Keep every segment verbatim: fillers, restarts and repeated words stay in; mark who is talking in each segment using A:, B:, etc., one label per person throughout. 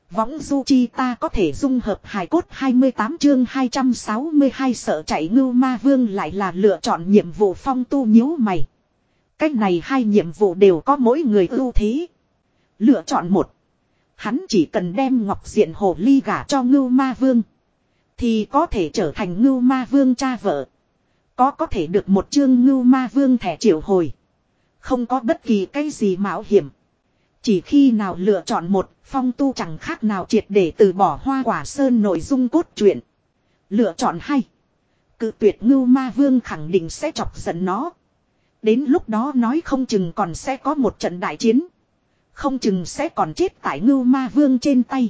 A: Võng du chi ta có thể dung hợp hài cốt hai mươi tám chương hai trăm sáu mươi hai sợ chạy ngưu ma vương lại là lựa chọn nhiệm vụ Phong Tu nhíu mày. Cách này hai nhiệm vụ đều có mỗi người ưu thế. Lựa chọn một. Hắn chỉ cần đem ngọc diện hồ ly gả cho ngưu ma vương. Thì có thể trở thành ngưu ma vương cha vợ. Có có thể được một chương ngưu ma vương thẻ triệu hồi. Không có bất kỳ cái gì mạo hiểm. Chỉ khi nào lựa chọn một, Phong Tu chẳng khác nào triệt để từ bỏ Hoa Quả Sơn nội dung cốt truyện. Lựa chọn hai. Cự tuyệt ngưu ma vương khẳng định sẽ chọc giận nó. Đến lúc đó nói không chừng còn sẽ có một trận đại chiến. Không chừng sẽ còn chết tại ngưu ma vương trên tay.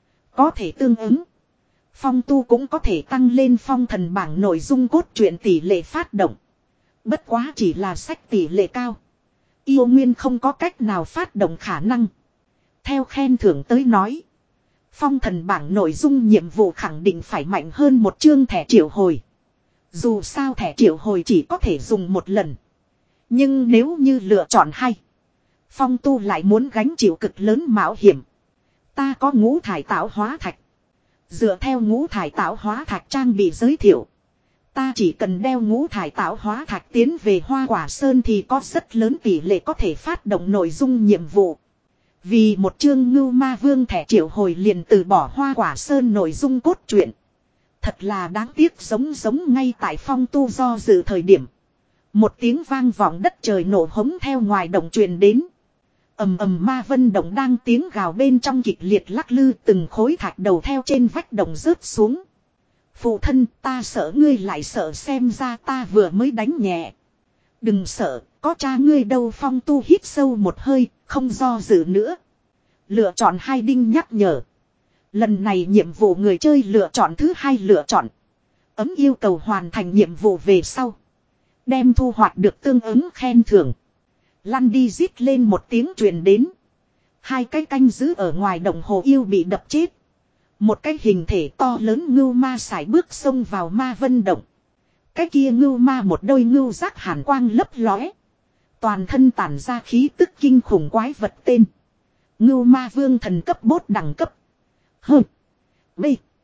A: Có thể tương ứng. Phong Tu cũng có thể tăng lên phong thần bảng nội dung cốt truyện tỷ lệ phát động. Bất quá chỉ là sách tỷ lệ cao. Yêu Nguyên không có cách nào phát động khả năng. Theo khen thưởng tới nói. Phong thần bảng nội dung nhiệm vụ khẳng định phải mạnh hơn một chương thẻ triệu hồi. Dù sao thẻ triệu hồi chỉ có thể dùng một lần. Nhưng nếu như lựa chọn hay. Phong Tu lại muốn gánh chịu cực lớn mạo hiểm. Ta có ngũ thải tạo hóa thạch. Dựa theo ngũ thải tạo hóa thạch trang bị giới thiệu. Ta chỉ cần đeo ngũ thải tạo hóa thạch tiến về Hoa Quả Sơn thì có rất lớn tỷ lệ có thể phát động nội dung nhiệm vụ. Vì một chương ngưu ma vương thẻ triệu hồi liền từ bỏ Hoa Quả Sơn nội dung cốt truyện. Thật là đáng tiếc giống giống ngay tại Phong Tu do dự thời điểm. Một tiếng vang vọng đất trời nổ hống theo ngoài động truyền đến. Ầm ầm ma vân động đang tiếng gào bên trong kịch liệt lắc lư từng khối thạch đầu theo trên vách động rớt xuống. Phụ thân ta sợ ngươi lại sợ xem ra ta vừa mới đánh nhẹ. Đừng sợ, có cha ngươi đâu. Phong Tu hít sâu một hơi, không do dự nữa. Lựa chọn hai đinh nhắc nhở. Lần này nhiệm vụ người chơi lựa chọn thứ hai lựa chọn. Ấm yêu cầu hoàn thành nhiệm vụ về sau. Đem thu hoạch được tương ứng khen thưởng. Lăn đi rít lên một tiếng truyền đến. Hai cái canh giữ ở ngoài đồng hồ yêu bị đập chết. Một cái hình thể to lớn ngưu ma sải bước xông vào ma vân động. Cái kia ngưu ma một đôi ngưu giác hàn quang lấp lóe. Toàn thân tản ra khí tức kinh khủng quái vật tên. Ngưu ma vương thần cấp bốt đẳng cấp. Hơ. B.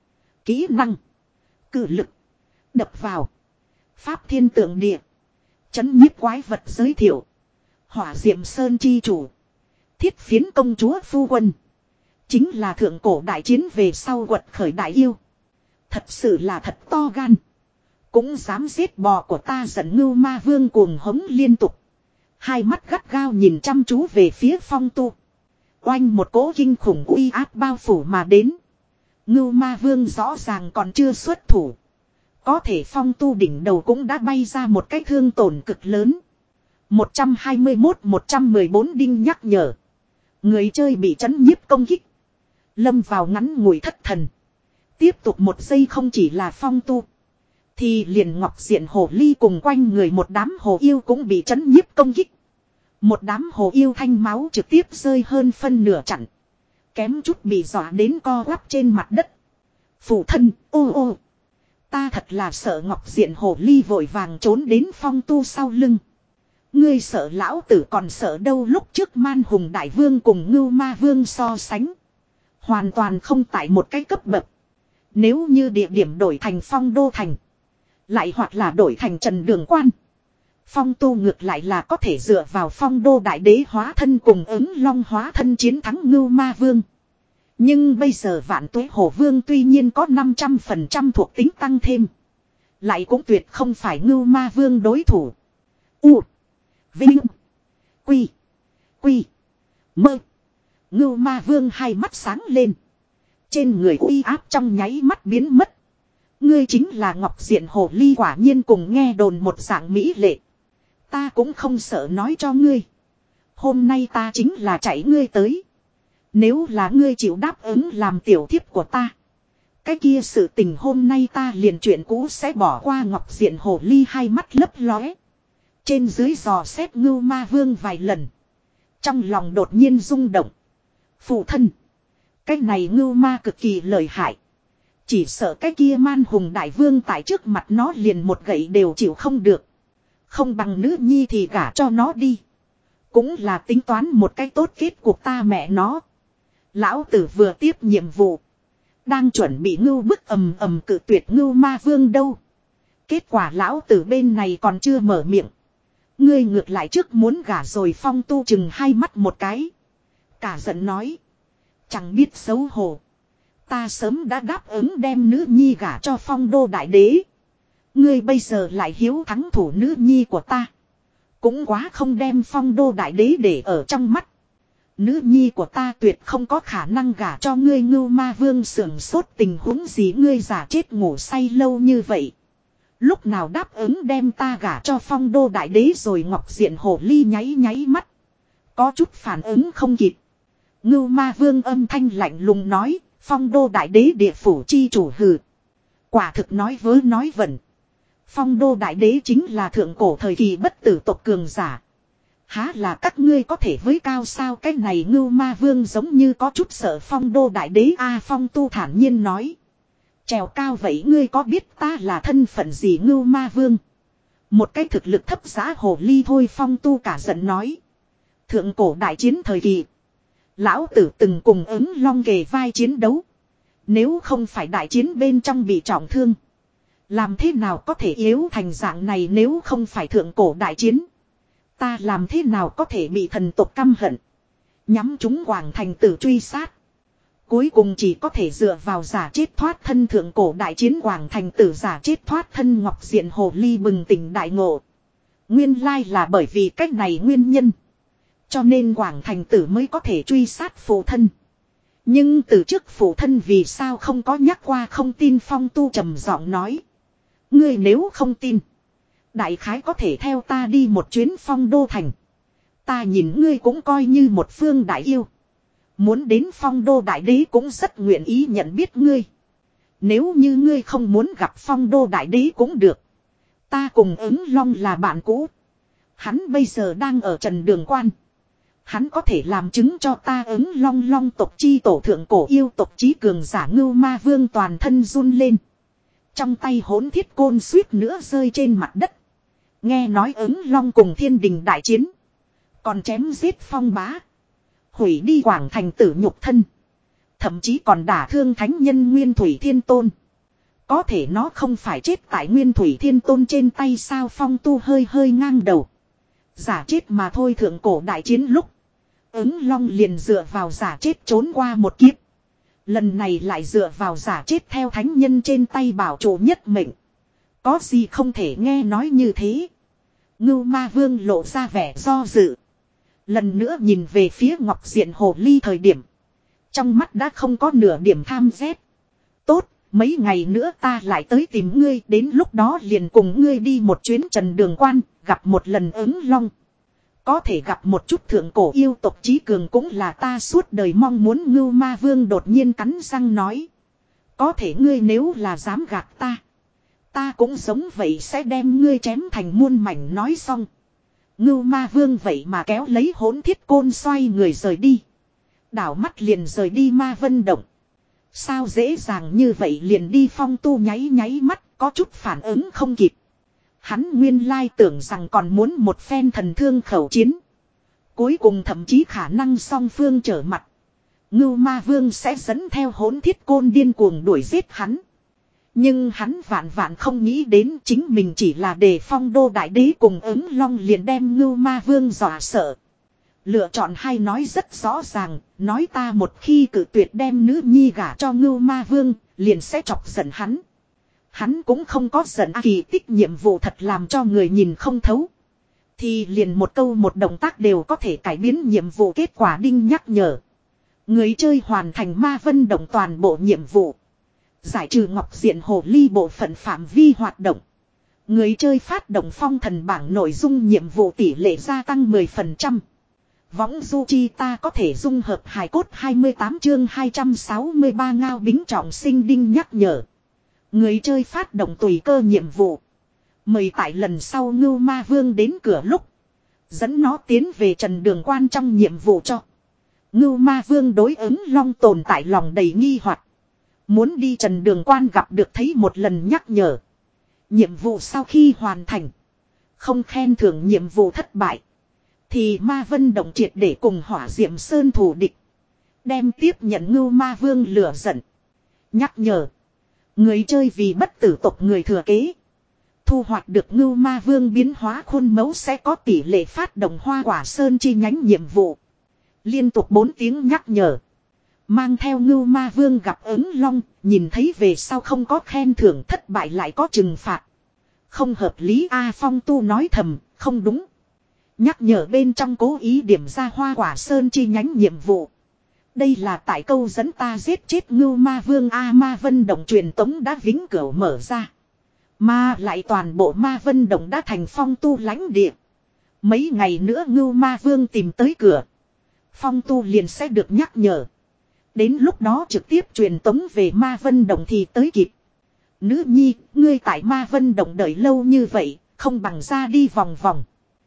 A: Kỹ năng. Cự lực. Đập vào. Pháp thiên tượng địa. Chấn nhiếp quái vật giới thiệu. Hỏa diệm sơn chi chủ. Thiết phiến công chúa phu quân. Chính là thượng cổ đại chiến về sau quật khởi đại yêu. Thật sự là thật to gan. Cũng dám giết bò của ta giận ngưu ma vương cuồng hống liên tục. Hai mắt gắt gao nhìn chăm chú về phía Phong Tu. Oanh một cỗ kinh khủng uy áp bao phủ mà đến. Ngưu ma vương rõ ràng còn chưa xuất thủ. Có thể Phong Tu đỉnh đầu cũng đã bay ra một cái thương tổn cực lớn. một trăm hai mươi mốt một trăm mười bốn đinh nhắc nhở. Người chơi bị chấn nhiếp công kích. Lâm vào ngắn ngủi thất thần. Tiếp tục một giây không chỉ là Phong Tu. Thì liền ngọc diện hồ ly cùng quanh người một đám hồ yêu cũng bị chấn nhiếp công kích. Một đám hồ yêu thanh máu trực tiếp rơi hơn phân nửa chặn. Kém chút bị dọa đến co quắp trên mặt đất. Phụ thân, ô ô. Ta thật là sợ ngọc diện hồ ly vội vàng trốn đến Phong Tu sau lưng. Ngươi sợ lão tử còn sợ đâu. Lúc trước man hùng đại vương cùng ngưu ma vương so sánh. Hoàn toàn không tại một cái cấp bậc. Nếu như địa điểm đổi thành Phong Đô Thành. Lại hoặc là đổi thành Trần Đường Quan. Phong Tu ngược lại là có thể dựa vào Phong Đô Đại Đế hóa thân cùng ứng long hóa thân chiến thắng ngưu ma vương. Nhưng bây giờ vạn tuế hổ vương tuy nhiên có năm trăm phần trăm thuộc tính tăng thêm. Lại cũng tuyệt không phải ngưu ma vương đối thủ. U. Vinh. Quy. Quy. Mơ. Ngưu ma vương hai mắt sáng lên. Trên người uy áp trong nháy mắt biến mất. Ngươi chính là ngọc diện hồ ly quả nhiên cùng nghe đồn một dạng mỹ lệ. Ta cũng không sợ nói cho ngươi. Hôm nay ta chính là chạy ngươi tới. Nếu là ngươi chịu đáp ứng làm tiểu thiếp của ta. Cái kia sự tình hôm nay ta liền chuyện cũ sẽ bỏ qua ngọc diện hồ ly hai mắt lấp lóe. Trên dưới dò xét ngưu ma vương vài lần. Trong lòng đột nhiên rung động. Phụ thân. Cái này ngưu ma cực kỳ lợi hại. Chỉ sợ cái kia man hùng đại vương tại trước mặt nó liền một gậy đều chịu không được. Không bằng nữ nhi thì gả cho nó đi. Cũng là tính toán một cái tốt kết cuộc ta mẹ nó. Lão tử vừa tiếp nhiệm vụ. Đang chuẩn bị ngưu bức ầm ầm cự tuyệt ngưu ma vương đâu. Kết quả lão tử bên này còn chưa mở miệng. Ngươi ngược lại trước muốn gả rồi. Phong Tu chừng hai mắt một cái. Cả giận nói. Chẳng biết xấu hổ. Ta sớm đã đáp ứng đem nữ nhi gả cho Phong Đô đại đế. Ngươi bây giờ lại hiếu thắng thủ nữ nhi của ta. Cũng quá không đem Phong Đô đại đế để ở trong mắt. Nữ nhi của ta tuyệt không có khả năng gả cho ngươi. Ngưu ma vương sưởng sốt, tình huống gì ngươi giả chết ngủ say lâu như vậy. Lúc nào đáp ứng đem ta gả cho Phong Đô đại đế rồi. Ngọc Diện Hổ Ly nháy nháy mắt. Có chút phản ứng không kịp. Ngưu ma vương âm thanh lạnh lùng nói. Phong Đô đại đế địa phủ chi chủ hừ. Quả thực nói vớ nói vẩn. Phong Đô đại đế chính là thượng cổ thời kỳ bất tử tộc cường giả. Há là các ngươi có thể với cao sao. Cái này Ngưu ma vương giống như có chút sợ Phong Đô đại đế. A Phong Tu thản nhiên nói. Trèo cao vậy ngươi có biết ta là thân phận gì? Ngưu ma vương. Một cái thực lực thấp giá hồ ly thôi. Phong Tu cả giận nói. Thượng cổ đại chiến thời kỳ. Lão tử từng cùng ứng long kề vai chiến đấu. Nếu không phải đại chiến bên trong bị trọng thương. Làm thế nào có thể yếu thành dạng này? Nếu không phải thượng cổ đại chiến. Ta làm thế nào có thể bị thần tộc căm hận. Nhắm chúng Hoàng Thành Tử truy sát. Cuối cùng chỉ có thể dựa vào giả chết thoát thân. Thượng cổ đại chiến Hoàng Thành Tử giả chết thoát thân. Ngọc Diện Hồ Ly bừng tỉnh đại ngộ. Nguyên lai là bởi vì cách này nguyên nhân. Cho nên Hoàng Thành Tử mới có thể truy sát phụ thân. Nhưng từ trước phụ thân vì sao không có nhắc qua? Không tin. Phong Tu trầm giọng nói. Ngươi nếu không tin. Đại khái có thể theo ta đi một chuyến Phong Đô thành. Ta nhìn ngươi cũng coi như một phương đại yêu. Muốn đến Phong Đô đại đế cũng rất nguyện ý nhận biết ngươi. Nếu như ngươi không muốn gặp Phong Đô đại đế cũng được. Ta cùng ứng long là bạn cũ. Hắn bây giờ đang ở Trần Đường Quan. Hắn có thể làm chứng cho ta. Ứng long long tộc chi tổ thượng cổ yêu tộc chí cường giả. Ngưu ma vương toàn thân run lên. Trong tay hỗn thiết côn suýt nữa rơi trên mặt đất. Nghe nói ứng long cùng thiên đình đại chiến. Còn chém giết Phong Bá. Hủy đi Hoàng Thành Tử nhục thân. Thậm chí còn đả thương thánh nhân Nguyên Thủy Thiên Tôn. Có thể nó không phải chết tại Nguyên Thủy Thiên Tôn trên tay sao? Phong Tu hơi hơi ngang đầu. Giả chết mà thôi. Thượng cổ đại chiến lúc. Ứng long liền dựa vào giả chết trốn qua một kiếp. Lần này lại dựa vào giả chết theo thánh nhân trên tay bảo chủ nhất mệnh. Có gì không thể nghe nói như thế. Ngưu ma vương lộ ra vẻ do dự. Lần nữa nhìn về phía Ngọc Diện Hồ Ly thời điểm. Trong mắt đã không có nửa điểm tham rét. Tốt, mấy ngày nữa ta lại tới tìm ngươi. Đến lúc đó liền cùng ngươi đi một chuyến Trần Đường Quan. Gặp một lần ứng long. Có thể gặp một chút thượng cổ yêu tộc chí cường cũng là ta suốt đời mong muốn. Ngưu ma vương đột nhiên cắn răng nói. Có thể ngươi nếu là dám gạt ta. Ta cũng giống vậy sẽ đem ngươi chém thành muôn mảnh. Nói xong. Ngưu ma vương vậy mà kéo lấy hỗn thiết côn xoay người rời đi. Đảo mắt liền rời đi Ma Vân Động. Sao dễ dàng như vậy liền đi? Phong Tu nháy nháy mắt có chút phản ứng không kịp. Hắn nguyên lai tưởng rằng còn muốn một phen thần thương khẩu chiến. Cuối cùng thậm chí khả năng song phương trở mặt. Ngưu ma vương sẽ dẫn theo hỗn thiết côn điên cuồng đuổi giết hắn. Nhưng hắn vạn vạn không nghĩ đến chính mình chỉ là để Phong Đô đại đế cùng ứng long liền đem Ngưu ma vương dọa sợ. Lựa chọn hay nói rất rõ ràng, nói ta một khi cự tuyệt đem nữ nhi gả cho Ngưu ma vương, liền sẽ chọc giận hắn. Hắn cũng không có giận. Kỳ tích nhiệm vụ thật làm cho người nhìn không thấu. Thì liền một câu một động tác đều có thể cải biến nhiệm vụ kết quả. Đinh nhắc nhở. Người chơi hoàn thành Ma Vân Động toàn bộ nhiệm vụ. Giải trừ Ngọc Diện Hồ Ly bộ phận phạm vi hoạt động. Người chơi phát động phong thần bảng nội dung nhiệm vụ tỷ lệ gia tăng mười phần trăm. Võng du chi ta có thể dung hợp hài cốt hai mươi tám chương hai trăm sáu mươi ba Ngao Bính trọng sinh. Đinh nhắc nhở. Người chơi phát động tùy cơ nhiệm vụ. Mời tại lần sau Ngưu ma vương đến cửa lúc. Dẫn nó tiến về Trần Đường Quan trong nhiệm vụ cho. Ngưu ma vương đối ứng long tồn tại lòng đầy nghi hoặc. Muốn đi Trần Đường Quan gặp được thấy một lần nhắc nhở. Nhiệm vụ sau khi hoàn thành. Không khen thưởng nhiệm vụ thất bại. Thì Ma Vân Động triệt để cùng Hỏa Diệm Sơn thù địch. Đem tiếp nhận Ngưu Ma Vương lửa giận. Nhắc nhở. Người chơi vì bất tử tộc người thừa kế. Thu hoạch được Ngưu Ma Vương biến hóa khuôn mẫu sẽ có tỷ lệ phát động hoa quả sơn chi nhánh nhiệm vụ. Liên tục bốn tiếng nhắc nhở. Mang theo Ngưu Ma Vương gặp ứng long, nhìn thấy về sau không có khen thưởng, thất bại lại có trừng phạt. Không hợp lý A Phong Tu nói thầm, không đúng. Nhắc nhở bên trong cố ý điểm ra hoa quả sơn chi nhánh nhiệm vụ. Đây là tại câu dẫn ta giết chết Ngưu Ma Vương A Ma Vân Động truyền tống đã vĩnh cửu mở ra. Mà lại toàn bộ Ma Vân Động đã thành Phong Tu lãnh địa. Mấy ngày nữa Ngưu Ma Vương tìm tới cửa. Phong Tu liền sẽ được nhắc nhở. Đến lúc đó trực tiếp truyền tống về Ma Vân Động thì tới kịp. Nữ nhi, ngươi tại Ma Vân Động đợi lâu như vậy, không bằng ra đi vòng vòng.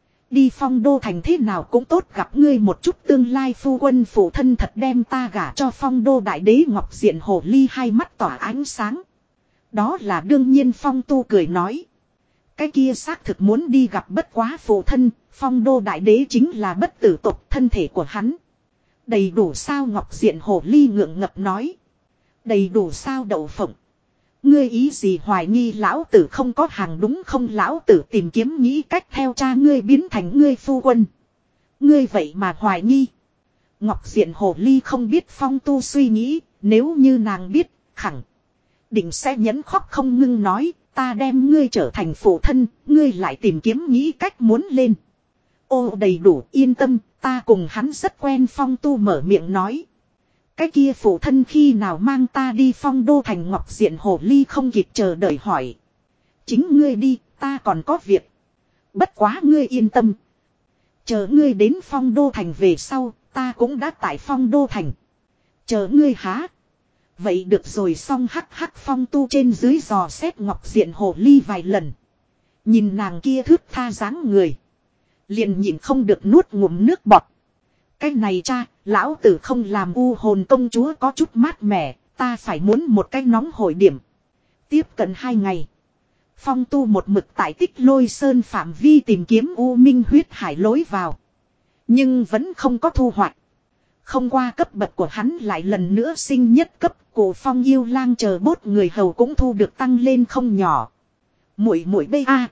A: Đi Phong Đô Thành thế nào cũng tốt, gặp ngươi một chút tương lai phu quân phụ thân thật đem ta gả cho Phong Đô Đại Đế. Ngọc Diện Hồ Ly hai mắt tỏa ánh sáng. Đó là đương nhiên, Phong Tu cười nói. Cái kia xác thực muốn đi gặp, bất quá phụ thân, Phong Đô Đại Đế chính là bất tử tộc, thân thể của hắn. Đầy đủ sao? Ngọc Diện Hồ Ly ngượng ngập nói. Đầy đủ sao Đậu Phộng? Ngươi ý gì hoài nghi lão tử không có hàng đúng không? Lão tử tìm kiếm nghĩ cách theo cha ngươi biến thành ngươi phu quân. Ngươi vậy mà hoài nghi. Ngọc Diện Hồ Ly không biết Phong Tu suy nghĩ, nếu như nàng biết, khẳng định sẽ nhẫn khóc không ngưng nói, ta đem ngươi trở thành phụ thân, ngươi lại tìm kiếm nghĩ cách muốn lên. Ô đầy đủ, yên tâm, ta cùng hắn rất quen. Phong Tu mở miệng nói. Cái kia phụ thân khi nào mang ta đi Phong Đô Thành? Ngọc Diện Hồ Ly không kịp chờ đợi hỏi. Chính ngươi đi, ta còn có việc. Bất quá ngươi yên tâm. Chờ ngươi đến Phong Đô Thành về sau, ta cũng đã tại Phong Đô Thành. Chờ ngươi há. Vậy được rồi. Xong hắc hắc. Phong Tu trên dưới dò xét Ngọc Diện Hồ Ly vài lần. Nhìn nàng kia thướt tha dáng người. Liền nhịn không được nuốt ngụm nước bọt. Cái này cha, lão tử không làm u hồn công chúa có chút mát mẻ, ta phải muốn một cái nóng hổi điểm. Tiếp cận hai ngày. Phong Tu một mực tại Tích Lôi Sơn phạm vi tìm kiếm U Minh huyết hải lối vào. Nhưng vẫn không có thu hoạch. Không qua cấp bậc của hắn lại lần nữa sinh nhất cấp, cổ Phong Yêu Lang chờ bốt người hầu cũng thu được tăng lên không nhỏ. Muội muội bê a.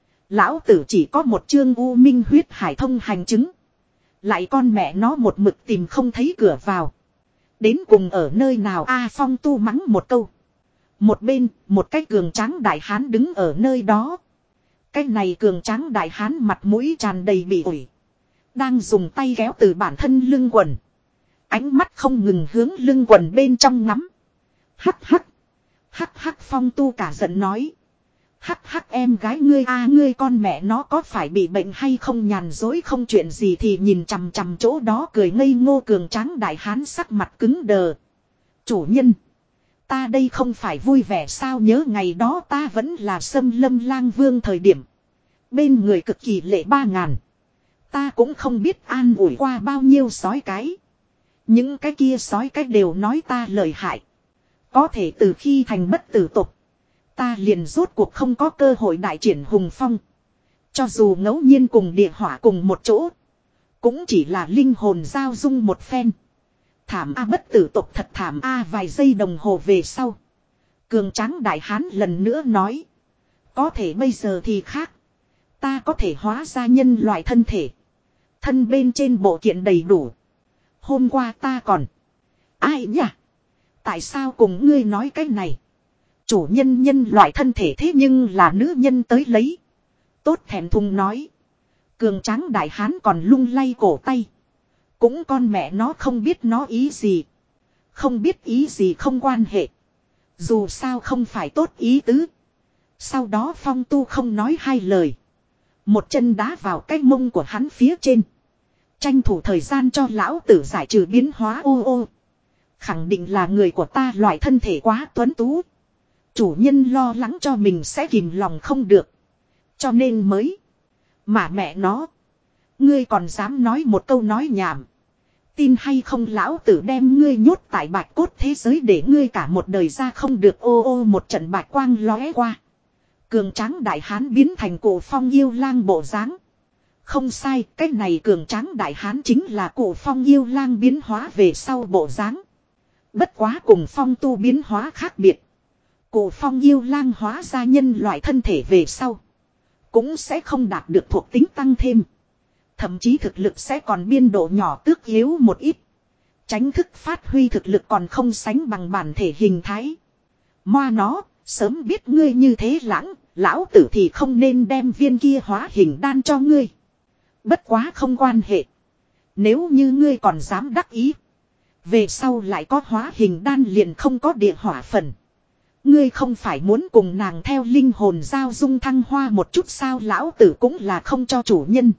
A: Lão tử chỉ có một chương U Minh huyết hải thông hành chứng. Lại con mẹ nó một mực tìm không thấy cửa vào. Đến cùng ở nơi nào a? À, Phong Tu mắng một câu. Một bên, một cái cường tráng đại hán đứng ở nơi đó. Cái này cường tráng đại hán mặt mũi tràn đầy bị ủi. Đang dùng tay kéo từ bản thân lưng quần. Ánh mắt không ngừng hướng lưng quần bên trong ngắm. Hắc hắc. Hắc hắc. Phong Tu cả giận nói. Hắc hắc em gái ngươi a, ngươi con mẹ nó có phải bị bệnh hay không? Nhàn dối không chuyện gì thì nhìn chằm chằm chỗ đó cười ngây ngô cường tráng đại hán sắc mặt cứng đờ. Chủ nhân. Ta đây không phải vui vẻ sao? Nhớ ngày đó ta vẫn là Sâm Lâm Lang Vương thời điểm. Bên người cực kỳ lệ ba ngàn. Ta cũng không biết an ủi qua bao nhiêu sói cái. Những cái kia sói cái đều nói ta lợi hại. Có thể từ khi thành bất tử tục. Ta liền rốt cuộc không có cơ hội đại triển hùng phong. Cho dù ngẫu nhiên cùng địa hỏa cùng một chỗ. Cũng chỉ là linh hồn giao dung một phen. Thảm a, bất tử tộc thật thảm a. Vài giây đồng hồ về sau. Cường tráng đại hán lần nữa nói. Có thể bây giờ thì khác. Ta có thể hóa ra nhân loại thân thể. Thân bên trên bộ kiện đầy đủ. Hôm qua ta còn. Ai nhỉ? Tại sao cùng ngươi nói cái này? Chủ nhân nhân loại thân thể thế nhưng là nữ nhân tới lấy. Tốt thẹn thùng nói. Cường tráng đại hán còn lung lay cổ tay. Cũng con mẹ nó không biết nó ý gì. Không biết ý gì không quan hệ. Dù sao không phải tốt ý tứ. Sau đó Phong Tu không nói hai lời. Một chân đá vào cái mông của hắn phía trên. Tranh thủ thời gian cho lão tử giải trừ biến hóa ô ô. Khẳng định là người của ta loại thân thể quá tuấn tú. Chủ nhân lo lắng cho mình sẽ kìm lòng không được. Cho nên mới. Mà mẹ nó. Ngươi còn dám nói một câu nói nhảm. Tin hay không lão tử đem ngươi nhốt tại bạch cốt thế giới để ngươi cả một đời ra không được ô ô. Một trận bạch quang lóe qua. Cường tráng đại hán biến thành cổ Phong Yêu Lang bộ dáng. Không sai, cái này cường tráng đại hán chính là cụ Phong yêu lang biến hóa về sau bộ dáng. Bất quá cùng Phong tu biến hóa khác biệt. Cụ Phong yêu lang hóa ra nhân loại thân thể về sau. Cũng sẽ không đạt được thuộc tính tăng thêm. Thậm chí thực lực sẽ còn biên độ nhỏ tước yếu một ít. Tránh thức phát huy thực lực còn không sánh bằng bản thể hình thái. Moa nó, sớm biết ngươi như thế lãng, lão tử thì không nên đem viên kia hóa hình đan cho ngươi. Bất quá không quan hệ. Nếu như ngươi còn dám đắc ý. Về sau lại có hóa hình đan liền không có địa hỏa phần. Ngươi không phải muốn cùng nàng theo linh hồn giao dung thăng hoa một chút sao, lão tử cũng là không cho chủ nhân.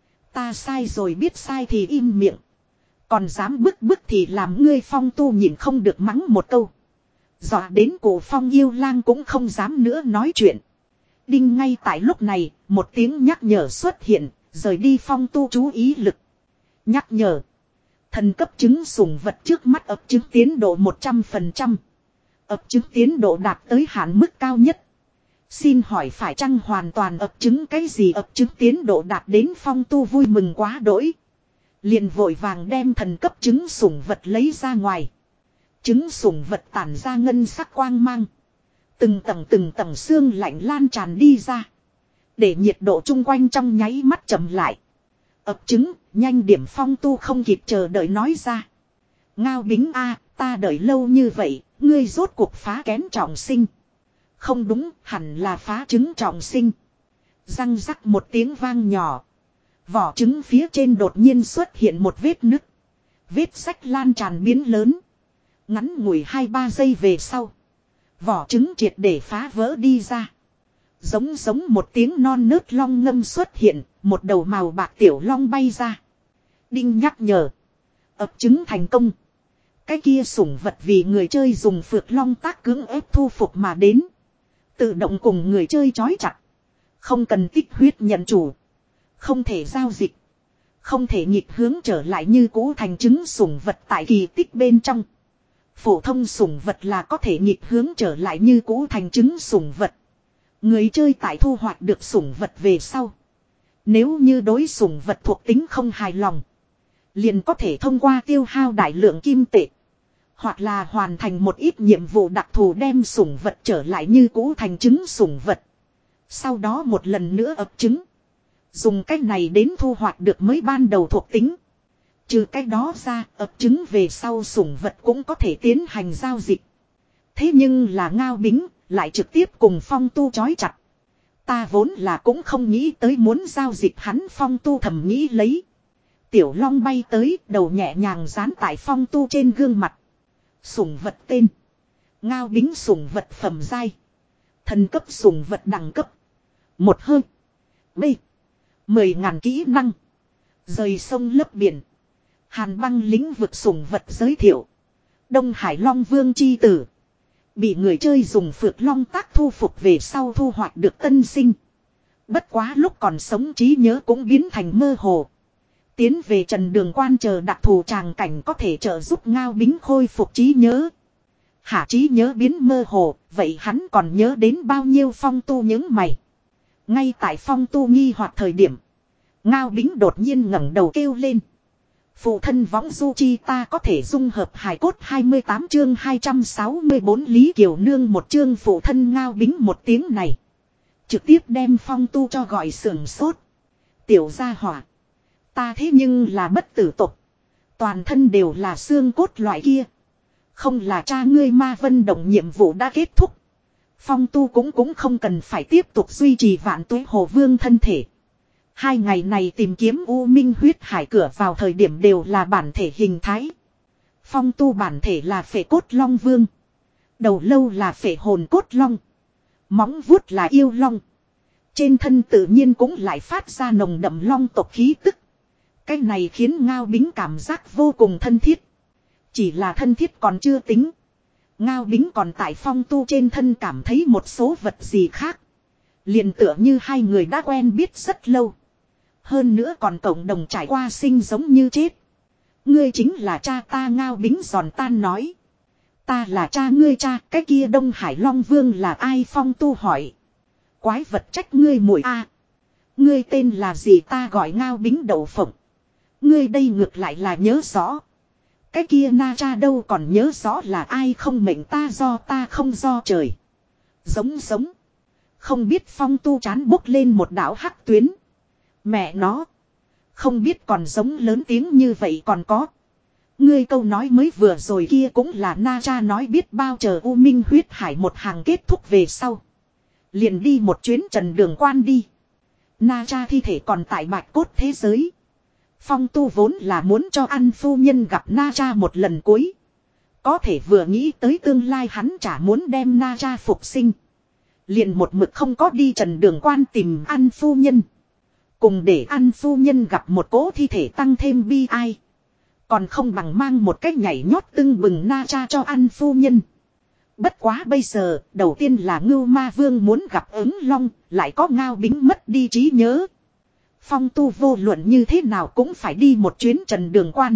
A: Ta sai rồi, biết sai thì im miệng. Còn dám bức bức thì làm ngươi Phong tu nhìn không được mắng một câu. Dọa đến cổ Phong yêu lang cũng không dám nữa nói chuyện. Đinh, ngay tại lúc này, một tiếng nhắc nhở xuất hiện, rời đi Phong tu chú ý lực. Nhắc nhở. Thần cấp trứng sủng vật trước mắt ấp trứng tiến độ một trăm phần trăm. Ấp trứng tiến độ đạt tới hạn mức cao nhất. Xin hỏi phải chăng hoàn toàn ấp trứng cái gì? Ấp trứng tiến độ đạt đến Phong tu vui mừng quá đỗi. Liền vội vàng đem thần cấp trứng sủng vật lấy ra ngoài. Trứng sủng vật tản ra ngân sắc quang mang. Từng tầng từng tầng xương lạnh lan tràn đi ra. Để nhiệt độ chung quanh trong nháy mắt chậm lại. Ấp trứng, nhanh điểm, Phong tu không kịp chờ đợi nói ra. Ngao Bính a, ta đợi lâu như vậy, ngươi rốt cuộc phá kén trọng sinh. Không đúng, hẳn là phá trứng trọng sinh. Răng rắc một tiếng vang nhỏ. Vỏ trứng phía trên đột nhiên xuất hiện một vết nứt. Vết rách lan tràn biến lớn. Ngắn ngủi hai ba giây về sau. Vỏ trứng triệt để phá vỡ đi ra. Giống giống một tiếng non nớt long ngâm xuất hiện. Một đầu màu bạc tiểu long bay ra. Đinh, nhắc nhở. Ấp trứng thành công. Cái kia sủng vật vì người chơi dùng phược long tác cưỡng ép thu phục mà đến. Tự động cùng người chơi trói chặt. Không cần tích huyết nhận chủ. Không thể giao dịch. Không thể nghịch hướng trở lại như cũ thành trứng sủng vật tại kỳ tích bên trong. Phổ thông sủng vật là có thể nghịch hướng trở lại như cũ thành trứng sủng vật. Người chơi tại thu hoạch được sủng vật về sau. Nếu như đối sủng vật thuộc tính không hài lòng. Liền có thể thông qua tiêu hao đại lượng kim tệ. Hoặc là hoàn thành một ít nhiệm vụ đặc thù đem sủng vật trở lại như cũ thành trứng sủng vật. Sau đó một lần nữa ấp trứng. Dùng cách này đến thu hoạch được mới ban đầu thuộc tính. Trừ cách đó ra, ấp trứng về sau sủng vật cũng có thể tiến hành giao dịch. Thế nhưng là Ngao Bính lại trực tiếp cùng Phong tu trói chặt. Ta vốn là cũng không nghĩ tới muốn giao dịch hắn, Phong tu thầm nghĩ lấy. Tiểu long bay tới, đầu nhẹ nhàng dán tại Phong tu trên gương mặt. Sủng vật tên. Ngao Bính, sủng vật phẩm giai. Thần cấp sủng vật đẳng cấp. Một hơi. B. Mười ngàn kỹ năng. Rời sông lấp biển. Hàn băng lĩnh vực sủng vật giới thiệu. Đông Hải Long Vương chi tử. Bị người chơi dùng phược long tác thu phục về sau thu hoạch được tân sinh. Bất quá lúc còn sống trí nhớ cũng biến thành mơ hồ. Tiến về Trần Đường Quan chờ đặc thù tràng cảnh có thể trợ giúp Ngao Bính khôi phục trí nhớ. Hả, trí nhớ biến mơ hồ, vậy hắn còn nhớ đến bao nhiêu? Phong tu những mày. Ngay tại Phong tu nghi hoặc thời điểm. Ngao Bính đột nhiên ngẩng đầu kêu lên. Phụ thân võng du chi, ta có thể dung hợp hài cốt. Hai mươi tám chương hai trăm sáu mươi bốn Lý Kiều Nương một chương. Phụ thân. Ngao Bính một tiếng này trực tiếp đem Phong tu cho gọi sưởng sốt. Tiểu gia hỏa, ta thế nhưng là bất tử tộc. Toàn thân đều là xương cốt loại kia. Không là cha ngươi. Ma Vân Động nhiệm vụ đã kết thúc. Phong tu cũng cũng không cần phải tiếp tục duy trì Vạn Tuế Hồ Vương thân thể. Hai ngày này tìm kiếm U Minh huyết hải cửa vào thời điểm đều là bản thể hình thái. Phong tu bản thể là phệ cốt long vương. Đầu lâu là phệ hồn cốt long. Móng vuốt là yêu long. Trên thân tự nhiên cũng lại phát ra nồng đậm long tộc khí tức. Cái này khiến Ngao Bính cảm giác vô cùng thân thiết. Chỉ là thân thiết còn chưa tính. Ngao Bính còn tại Phong tu trên thân cảm thấy một số vật gì khác. Liền tựa như hai người đã quen biết rất lâu. Hơn nữa còn cộng đồng trải qua sinh giống như chết. Ngươi chính là cha ta. Ngao Bính giòn tan nói. Ta là cha ngươi. Cha, cái kia Đông Hải Long Vương là ai? Phong tu hỏi. Quái vật trách ngươi muội a. Ngươi tên là gì ta gọi Ngao Bính Đậu Phộng. Ngươi đây ngược lại là nhớ rõ. Cái kia Na Cha đâu còn nhớ rõ là ai không mệnh ta do ta không do trời. Giống giống. Không biết Phong Tu chán bốc lên một đạo hắc tuyến. Mẹ nó. Không biết còn giống lớn tiếng như vậy còn có. Ngươi câu nói mới vừa rồi kia cũng là Na Cha nói biết bao chờ U Minh huyết hải một hàng kết thúc về sau. Liền đi một chuyến trần đường quan đi. Na Cha thi thể còn tại bạch cốt thế giới. Phong Tu vốn là muốn cho An phu nhân gặp Na Cha một lần cuối. Có thể vừa nghĩ tới tương lai hắn chả muốn đem Na Cha phục sinh. Liền một mực không có đi trần đường quan tìm An phu nhân. Cùng để An phu nhân gặp một cỗ thi thể tăng thêm bi ai. Còn không bằng mang một cái nhảy nhót tưng bừng Na Cha cho An phu nhân. Bất quá bây giờ, đầu tiên là Ngưu Ma Vương muốn gặp ứng long, lại có Ngao Bính mất đi trí nhớ. Phong Tu vô luận như thế nào cũng phải đi một chuyến trần đường quan.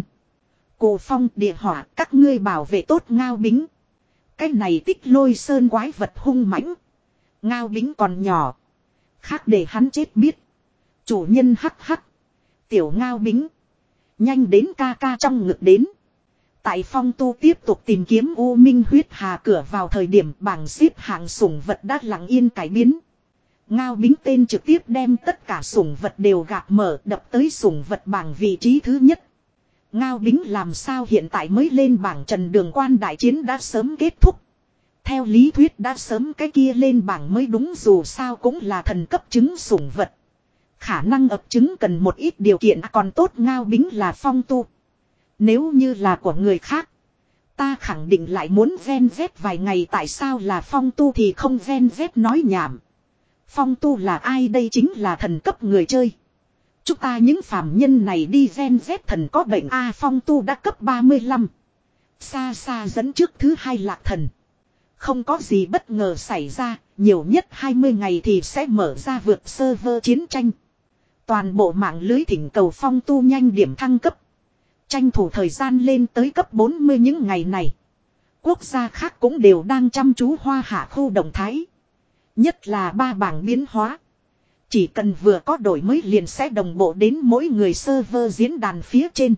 A: Cổ Phong địa hỏa các ngươi bảo vệ tốt Ngao Bính. Cái này Tích Lôi Sơn quái vật hung mãnh. Ngao Bính còn nhỏ. Khác để hắn chết biết. Chủ nhân hắc hắc. Tiểu Ngao Bính. Nhanh đến ca ca trong ngực đến. Tại Phong Tu tiếp tục tìm kiếm U Minh huyết hà cửa vào thời điểm bảng xếp hạng sủng vật đã lặng yên cải biến. Ngao Bính tên trực tiếp đem tất cả sủng vật đều gạt mở đập tới sủng vật bảng vị trí thứ nhất. Ngao Bính làm sao hiện tại mới lên bảng trần đường quan đại chiến đã sớm kết thúc. Theo lý thuyết đã sớm cái kia lên bảng mới đúng dù sao cũng là thần cấp chứng sủng vật. Khả năng ập chứng cần một ít điều kiện còn tốt Ngao Bính là Phong Tu. Nếu như là của người khác. Ta khẳng định lại muốn ven vét vài ngày tại sao là Phong Tu thì không ven vét nói nhảm. Phong Tu là ai đây chính là thần cấp người chơi. Chúng ta những phàm nhân này đi ven vét thần có bệnh A Phong Tu đã cấp ba mươi lăm. Xa xa dẫn trước thứ hai Lạc Thần. Không có gì bất ngờ xảy ra, nhiều nhất hai mươi ngày thì sẽ mở ra vượt server chiến tranh. Toàn bộ mạng lưới thỉnh cầu Phong Tu nhanh điểm thăng cấp. Tranh thủ thời gian lên tới cấp bốn mươi những ngày này. Quốc gia khác cũng đều đang chăm chú hoa hạ khu động thái. Nhất là ba bảng biến hóa. Chỉ cần vừa có đổi mới liền sẽ đồng bộ đến mỗi người server diễn đàn phía trên.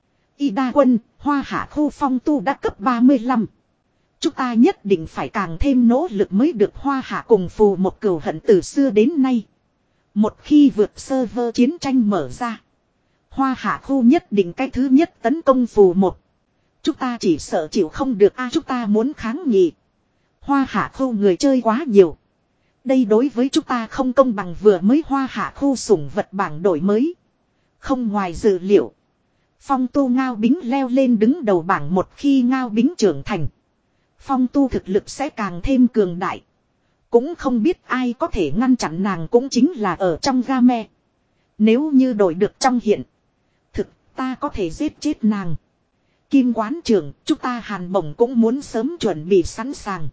A: Y đa quân, hoa hạ khu Phong Tu đã cấp ba mươi lăm. Chúng ta nhất định phải càng thêm nỗ lực mới được hoa hạ cùng phù một cửu hận từ xưa đến nay. Một khi vượt server chiến tranh mở ra. Hoa hạ khu nhất định cái thứ nhất tấn công phù một. Chúng ta chỉ sợ chịu không được a à, chúng ta muốn kháng nghị. Hoa hạ khu người chơi quá nhiều. Đây đối với chúng ta không công bằng vừa mới hoa hạ khu sủng vật bảng đổi mới. Không ngoài dự liệu. Phong Tu Ngao Bính leo lên đứng đầu bảng một khi Ngao Bính trưởng thành. Phong Tu thực lực sẽ càng thêm cường đại. Cũng không biết ai có thể ngăn chặn nàng cũng chính là ở trong game. Nếu như đổi được trong hiện. Thực ta có thể giết chết nàng. Kim quán trưởng chúng ta Hàn Bổng cũng muốn sớm chuẩn bị sẵn sàng.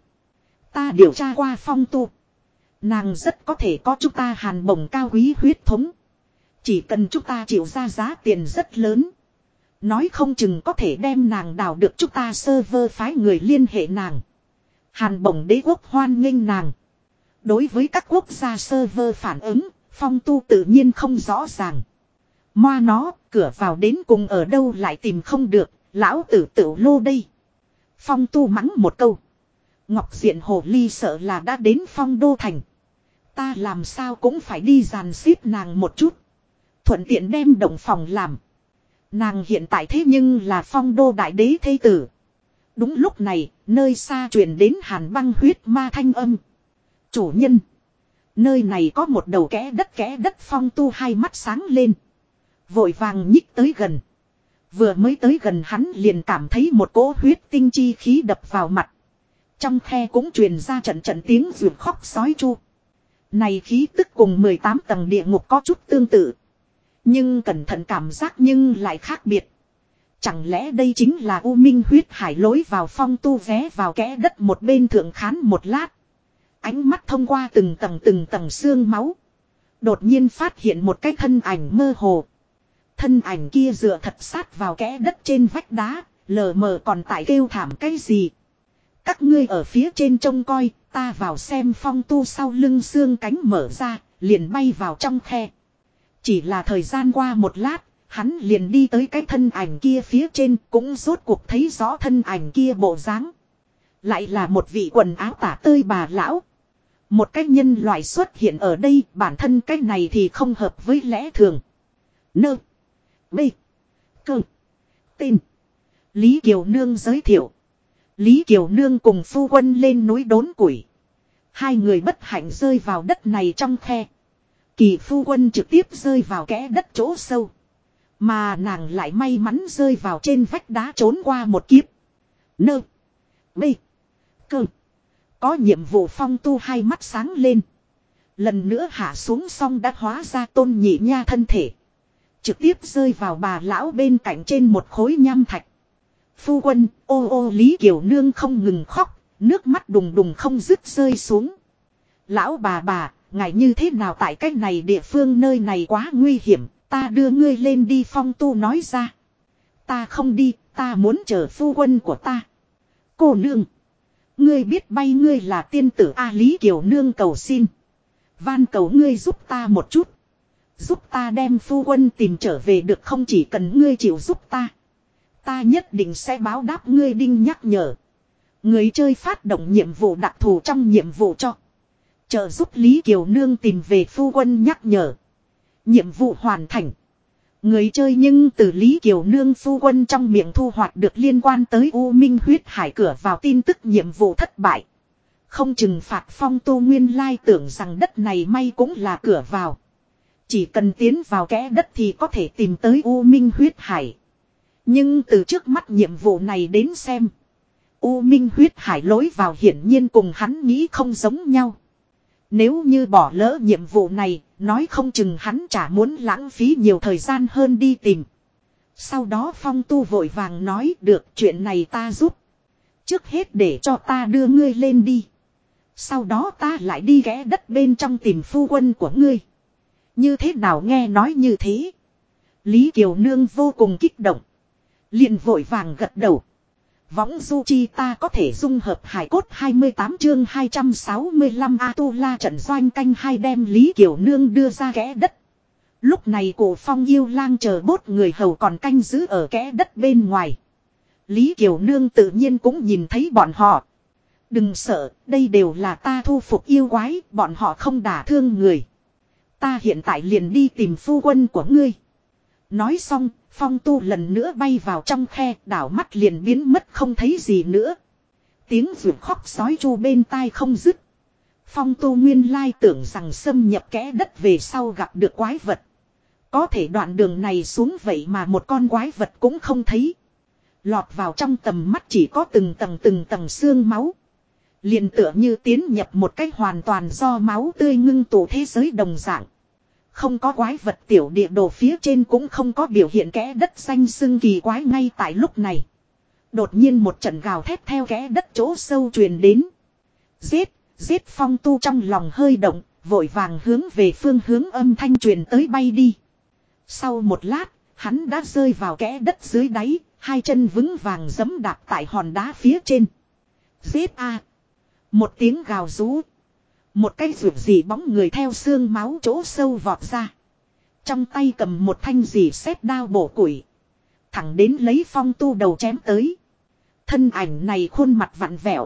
A: Ta điều tra qua Phong Tu. Nàng rất có thể có chúng ta Hàn Bổng cao quý huyết thống. Chỉ cần chúng ta chịu ra giá tiền rất lớn. Nói không chừng có thể đem nàng đào được chúng ta server phái người liên hệ nàng. Hàn Bổng đế quốc hoan nghênh nàng. Đối với các quốc gia server phản ứng, Phong Tu tự nhiên không rõ ràng. Moa nó, cửa vào đến cùng ở đâu lại tìm không được, lão tử tự lô đây. Phong Tu mắng một câu. Ngọc Diện Hồ Ly sợ là đã đến Phong Đô Thành. Ta làm sao cũng phải đi dàn xếp nàng một chút. Thuận tiện đem động phòng làm. Nàng hiện tại thế nhưng là Phong Đô Đại Đế thê tử. Đúng lúc này, nơi xa truyền đến Hàn Băng huyết ma thanh âm. Chủ nhân. Nơi này có một đầu kẽ đất kẽ đất Phong Tu hai mắt sáng lên. Vội vàng nhích tới gần. Vừa mới tới gần hắn liền cảm thấy một cỗ huyết tinh chi khí đập vào mặt. Trong khe cũng truyền ra trận trận tiếng ruột khóc sói chu. Này khí tức cùng mười tám tầng địa ngục có chút tương tự. Nhưng cẩn thận cảm giác nhưng lại khác biệt. Chẳng lẽ đây chính là U Minh huyết hải lối vào Phong Tu vé vào kẽ đất một bên thượng khán một lát. Ánh mắt thông qua từng tầng từng tầng xương máu. Đột nhiên phát hiện một cái thân ảnh mơ hồ. Thân ảnh kia dựa thật sát vào kẽ đất trên vách đá, lờ mờ còn tại kêu thảm cái gì. Các ngươi ở phía trên trông coi, ta vào xem Phong Tu sau lưng xương cánh mở ra, liền bay vào trong khe. Chỉ là thời gian qua một lát, hắn liền đi tới cái thân ảnh kia phía trên, cũng rốt cuộc thấy rõ thân ảnh kia bộ dáng. Lại là một vị quần áo tả tơi bà lão. Một cái nhân loại xuất hiện ở đây, bản thân cái này thì không hợp với lẽ thường. Nơ. B. Cơ. Tên. Lý Kiều Nương giới thiệu. Lý Kiều Nương cùng phu quân lên núi đốn củi. Hai người bất hạnh rơi vào đất này trong khe. Kỳ phu quân trực tiếp rơi vào kẽ đất chỗ sâu. Mà nàng lại may mắn rơi vào trên vách đá trốn qua một kiếp. Nơ. B. Cơ. Có nhiệm vụ Phong Tu hai mắt sáng lên. Lần nữa hạ xuống xong đã hóa ra Tôn Nhị Nha thân thể. Trực tiếp rơi vào bà lão bên cạnh trên một khối nham thạch. Phu quân, ô ô Lý Kiều Nương không ngừng khóc, nước mắt đùng đùng không dứt rơi xuống. Lão bà bà, ngài như thế nào tại cách này địa phương nơi này quá nguy hiểm, ta đưa ngươi lên đi. Phong Tu nói ra. Ta không đi, ta muốn chờ phu quân của ta. Cô nương. Ngươi biết bay ngươi là tiên tử A. Lý Kiều Nương cầu xin. Van cầu ngươi giúp ta một chút. Giúp ta đem phu quân tìm trở về được không, chỉ cần ngươi chịu giúp ta. Ta nhất định sẽ báo đáp ngươi. Đinh nhắc nhở. Người chơi phát động nhiệm vụ đặc thù trong nhiệm vụ cho. Trợ giúp Lý Kiều Nương tìm về phu quân nhắc nhở. Nhiệm vụ hoàn thành. Người chơi nhưng từ Lý Kiều Nương phu quân trong miệng thu hoạch được liên quan tới U Minh huyết hải cửa vào tin tức nhiệm vụ thất bại. Không trừng phạt. Phong Tu nguyên lai tưởng rằng đất này may cũng là cửa vào. Chỉ cần tiến vào kẽ đất thì có thể tìm tới U Minh huyết hải. Nhưng từ trước mắt nhiệm vụ này đến xem. U Minh huyết hải lối vào hiển nhiên cùng hắn nghĩ không giống nhau. Nếu như bỏ lỡ nhiệm vụ này, nói không chừng hắn chả muốn lãng phí nhiều thời gian hơn đi tìm. Sau đó Phong Tu vội vàng nói được, chuyện này ta giúp. Trước hết để cho ta đưa ngươi lên đi. Sau đó ta lại đi ghé đất bên trong tìm phu quân của ngươi. Như thế nào? Nghe nói như thế, Lý Kiều Nương vô cùng kích động. Liền vội vàng gật đầu. Võng du chi ta có thể dung hợp hải cốt. Hai mươi tám chương hai trăm sáu mươi lăm A Tu La trận doanh canh hai đem Lý Kiều Nương đưa ra kẽ đất. Lúc này Cổ Phong Yêu Lang chờ bốt người hầu còn canh giữ ở kẽ đất bên ngoài. Lý Kiều Nương tự nhiên cũng nhìn thấy bọn họ. Đừng sợ, đây đều là ta thu phục yêu quái, bọn họ không đả thương người. Ta hiện tại liền đi tìm phu quân của ngươi. Nói xong, Phong Tu lần nữa bay vào trong khe, đảo mắt liền biến mất không thấy gì nữa. Tiếng ruột khóc sói chu bên tai không dứt. Phong Tu nguyên lai tưởng rằng xâm nhập kẽ đất về sau gặp được quái vật. Có thể đoạn đường này xuống vậy mà một con quái vật cũng không thấy. Lọt vào trong tầm mắt chỉ có từng tầng từng tầng xương máu. Liền tựa như tiến nhập một cách hoàn toàn do máu tươi ngưng tụ thế giới đồng dạng. Không có quái vật tiểu địa đồ phía trên cũng không có biểu hiện kẽ đất xanh xưng kỳ quái. Ngay tại lúc này, đột nhiên một trận gào thét theo kẽ đất chỗ sâu truyền đến. Giết, giết! Phong Tu trong lòng hơi động, vội vàng hướng về phương hướng âm thanh truyền tới bay đi. Sau một lát, hắn đã rơi vào kẽ đất dưới đáy, hai chân vững vàng giẫm đạp tại hòn đá phía trên. Giết a! Một tiếng gào rú. Một cái rượu gì bóng người theo xương máu chỗ sâu vọt ra. Trong tay cầm một thanh dì xét đao bổ củi. Thẳng đến lấy Phong Tu đầu chém tới. Thân ảnh này khuôn mặt vặn vẹo.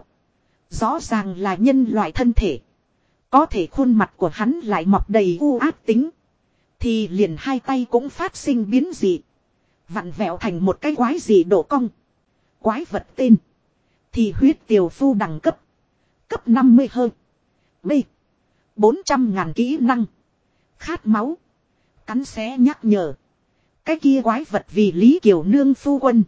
A: Rõ ràng là nhân loại thân thể. Có thể khuôn mặt của hắn lại mọc đầy u ác tính. Thì liền hai tay cũng phát sinh biến dị. Vặn vẹo thành một cái quái dị độ cong. Quái vật tên thì huyết tiều phu đẳng cấp. Cấp năm mươi hơn. B. bốn trăm ngàn kỹ năng. Khát máu. Cắn xé nhắc nhở. Cái kia quái vật vì Lý Kiều Nương phu quân.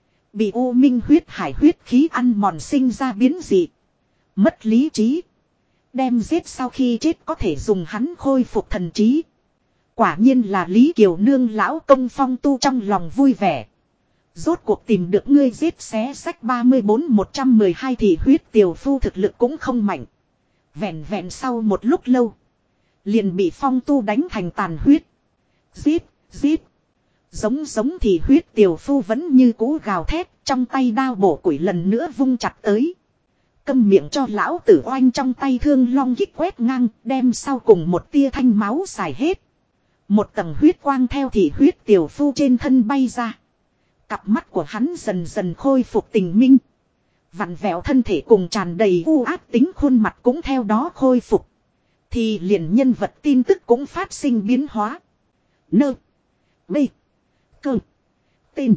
A: Bị U Minh huyết hải huyết khí ăn mòn sinh ra biến dị. Mất lý trí. Đem giết sau khi chết có thể dùng hắn khôi phục thần trí. Quả nhiên là Lý Kiều Nương lão công. Phong Tu trong lòng vui vẻ. Rốt cuộc tìm được ngươi. Giết xé sách ba mươi bốn một trăm mười hai thì huyết tiều phu thực lực cũng không mạnh. Vẹn vẹn sau một lúc lâu. Liền bị Phong Tu đánh thành tàn huyết. Giết, giết. Giống giống thì huyết tiều phu vẫn như cũ gào thét. Trong tay đao bổ củi lần nữa vung chặt tới. Câm miệng cho lão tử oanh. Trong tay thương long kích quét ngang. Đem sau cùng một tia thanh máu xài hết. Một tầng huyết quang theo thị huyết tiểu phu trên thân bay ra. Cặp mắt của hắn dần dần khôi phục tình minh. Vặn vẹo thân thể cùng tràn đầy u ác tính khuôn mặt cũng theo đó khôi phục. Thì liền nhân vật tin tức cũng phát sinh biến hóa. Nơ. B. Cơ. Tên.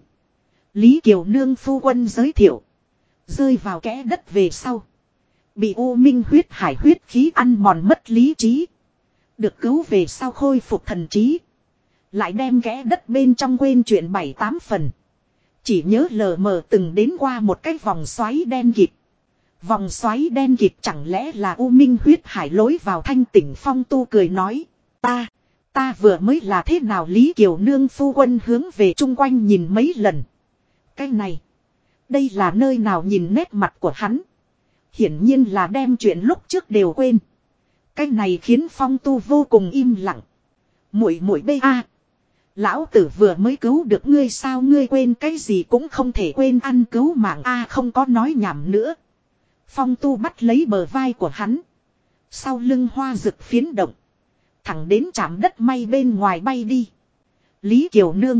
A: Lý Kiều Nương phu quân giới thiệu. Rơi vào kẽ đất về sau. Bị U Minh huyết hải huyết khí ăn mòn mất lý trí. Được cứu về sau khôi phục thần trí. Lại đem kẽ đất bên trong quên chuyện bảy tám phần. Chỉ nhớ lờ mờ từng đến qua một cái vòng xoáy đen kịt. Vòng xoáy đen kịt chẳng lẽ là U Minh huyết hải lối vào thanh tỉnh Phong Tu cười nói. Ta, ta vừa mới là thế nào Lý Kiều Nương phu quân hướng về chung quanh nhìn mấy lần. Cái này, đây là nơi nào nhìn nét mặt của hắn. Hiển nhiên là đem chuyện lúc trước đều quên. Cái này khiến Phong Tu vô cùng im lặng. Muội muội bê a. Lão tử vừa mới cứu được ngươi sao ngươi quên cái gì cũng không thể quên ăn cứu mạng a không có nói nhảm nữa. Phong Tu bắt lấy bờ vai của hắn. Sau lưng hoa rực phiến động. Thẳng đến chạm đất may bên ngoài bay đi. Lý Kiều Nương.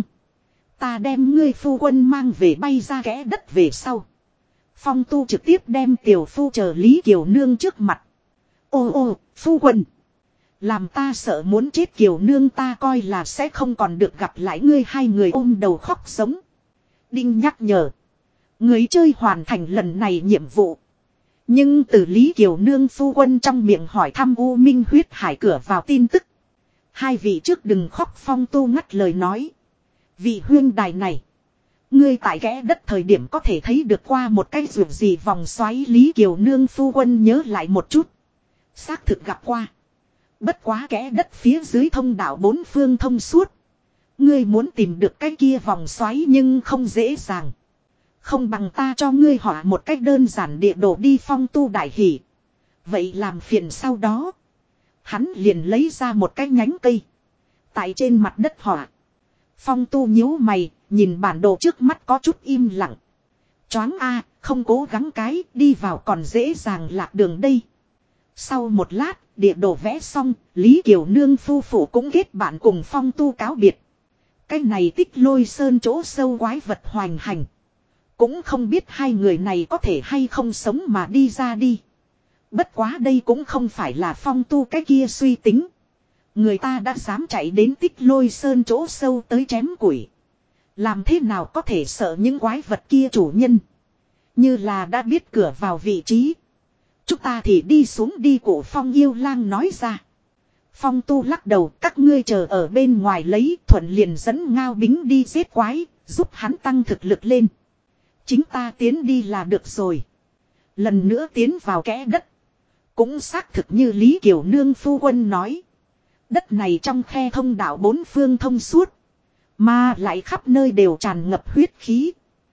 A: Ta đem ngươi phu quân mang về bay ra kẽ đất về sau. Phong Tu trực tiếp đem tiểu phu chờ Lý Kiều Nương trước mặt. Ô ô, phu quân. Làm ta sợ muốn chết Kiều Nương ta coi là sẽ không còn được gặp lại ngươi hai người ôm đầu khóc sống. Đinh nhắc nhở. Người chơi hoàn thành lần này nhiệm vụ. Nhưng từ Lý Kiều Nương phu quân trong miệng hỏi thăm U Minh huyết hải cửa vào tin tức. Hai vị trước đừng khóc Phong Tu ngắt lời nói. Vị huyên đài này. Ngươi tại kẽ đất thời điểm có thể thấy được qua một cái ruột gì vòng xoáy Lý Kiều Nương phu quân nhớ lại một chút. Xác thực gặp qua. Bất quá kẽ đất phía dưới thông đạo bốn phương thông suốt. Ngươi muốn tìm được cái kia vòng xoáy nhưng không dễ dàng. Không bằng ta cho ngươi họa một cách đơn giản địa đồ đi Phong Tu đại hỉ. Vậy làm phiền sau đó. Hắn liền lấy ra một cái nhánh cây. Tại trên mặt đất họa. Phong Tu nhíu mày, nhìn bản đồ trước mắt có chút im lặng. Choáng a, không cố gắng cái, đi vào còn dễ dàng lạc đường đây. Sau một lát, địa đồ vẽ xong, Lý Kiều Nương phu phụ cũng kết bạn cùng Phong Tu cáo biệt. Cái này Tích Lôi Sơn chỗ sâu quái vật hoành hành. Cũng không biết hai người này có thể hay không sống mà đi ra đi. Bất quá đây cũng không phải là Phong Tu cái kia suy tính. Người ta đã dám chạy đến Tích Lôi Sơn chỗ sâu tới chém củi. Làm thế nào có thể sợ những quái vật kia chủ nhân. Như là đã biết cửa vào vị trí. Chúng ta thì đi xuống đi Cổ Phong yêu lang nói ra. Phong Tu lắc đầu các ngươi chờ ở bên ngoài lấy thuận liền dẫn Ngao Bính đi giết quái, giúp hắn tăng thực lực lên. Chính ta tiến đi là được rồi. Lần nữa tiến vào kẽ đất. Cũng xác thực như Lý Kiều Nương phu quân nói. Đất này trong khe thông đạo bốn phương thông suốt. Mà lại khắp nơi đều tràn ngập huyết khí.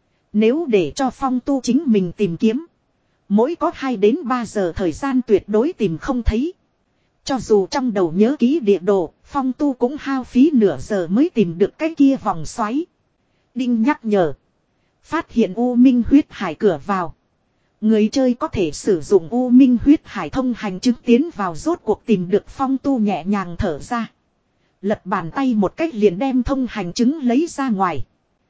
A: Nếu để cho Phong Tu chính mình tìm kiếm. Mỗi có hai đến ba giờ thời gian tuyệt đối tìm không thấy. Cho dù trong đầu nhớ ký địa đồ, Phong Tu cũng hao phí nửa giờ mới tìm được cái kia vòng xoáy. Đinh nhắc nhở. Phát hiện U Minh huyết hải cửa vào. Người chơi có thể sử dụng U Minh huyết hải thông hành chứng tiến vào rốt cuộc tìm được Phong Tu nhẹ nhàng thở ra. Lật bàn tay một cách liền đem thông hành chứng lấy ra ngoài.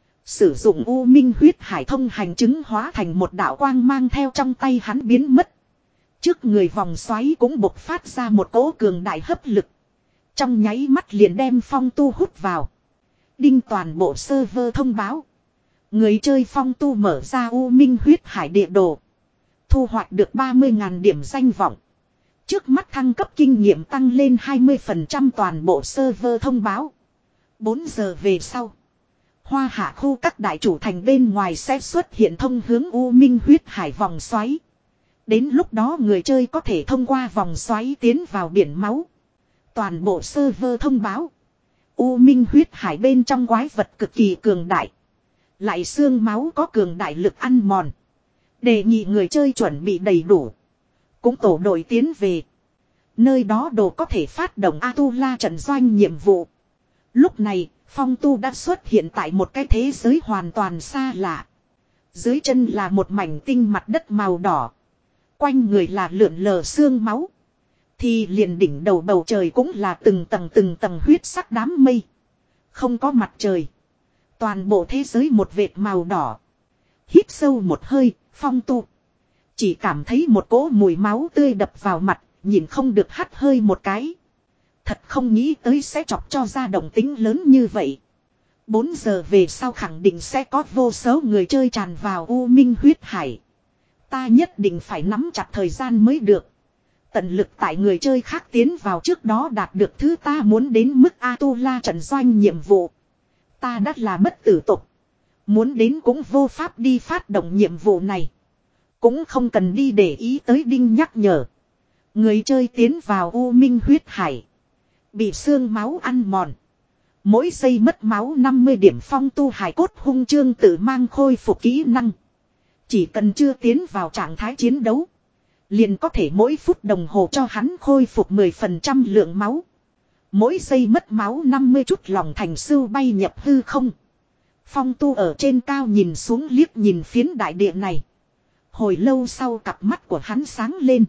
A: Sử dụng U Minh huyết hải thông hành chứng hóa thành một đạo quang mang theo trong tay hắn biến mất. Trước người vòng xoáy cũng bộc phát ra một cỗ cường đại hấp lực. Trong nháy mắt liền đem Phong Tu hút vào. Đinh toàn bộ server thông báo. Người chơi Phong Tu mở ra U Minh huyết hải địa đồ. Thu hoạch được ba mươi nghìn điểm danh vọng. Trước mắt thăng cấp kinh nghiệm tăng lên hai mươi phần trăm toàn bộ server thông báo. bốn giờ về sau. Hoa hạ khu các đại chủ thành bên ngoài sẽ xuất hiện thông hướng U Minh huyết hải vòng xoáy. Đến lúc đó người chơi có thể thông qua vòng xoáy tiến vào biển máu. Toàn bộ server thông báo. U Minh huyết hải bên trong quái vật cực kỳ cường đại. Lại xương máu có cường đại lực ăn mòn. Đề nghị người chơi chuẩn bị đầy đủ. Cũng tổ đội tiến về. Nơi đó đồ có thể phát động Atula trận doanh nhiệm vụ. Lúc này, Phong Tu đã xuất hiện tại một cái thế giới hoàn toàn xa lạ. Dưới chân là một mảnh tinh mặt đất màu đỏ. Quanh người là lượn lờ xương máu. Thì liền đỉnh đầu bầu trời cũng là từng tầng từng tầng huyết sắc đám mây. Không có mặt trời. Toàn bộ thế giới một vệt màu đỏ. Hít sâu một hơi, Phong Tu chỉ cảm thấy một cỗ mùi máu tươi đập vào mặt, nhìn không được hắt hơi một cái. Thật không nghĩ tới sẽ chọc cho ra động tính lớn như vậy. Bốn giờ về sau khẳng định sẽ có vô số người chơi tràn vào U Minh huyết hải. Ta nhất định phải nắm chặt thời gian mới được. Tận lực tại người chơi khác tiến vào trước đó đạt được thứ ta muốn đến mức Atula trận doanh nhiệm vụ. Ta đã là bất tử tục. Muốn đến cũng vô pháp đi phát động nhiệm vụ này. Cũng không cần đi để ý tới đinh nhắc nhở. Người chơi tiến vào U Minh huyết hải. Bị xương máu ăn mòn. Mỗi giây mất máu năm mươi điểm. Phong Tu hải cốt hung chương tự mang khôi phục kỹ năng. Chỉ cần chưa tiến vào trạng thái chiến đấu. Liền có thể mỗi phút đồng hồ cho hắn khôi phục mười phần trăm lượng máu. Mỗi giây mất máu năm mươi chút lòng thành sưu bay nhập hư không. Phong Tu ở trên cao nhìn xuống liếc nhìn phiến đại địa này. Hồi lâu sau cặp mắt của hắn sáng lên.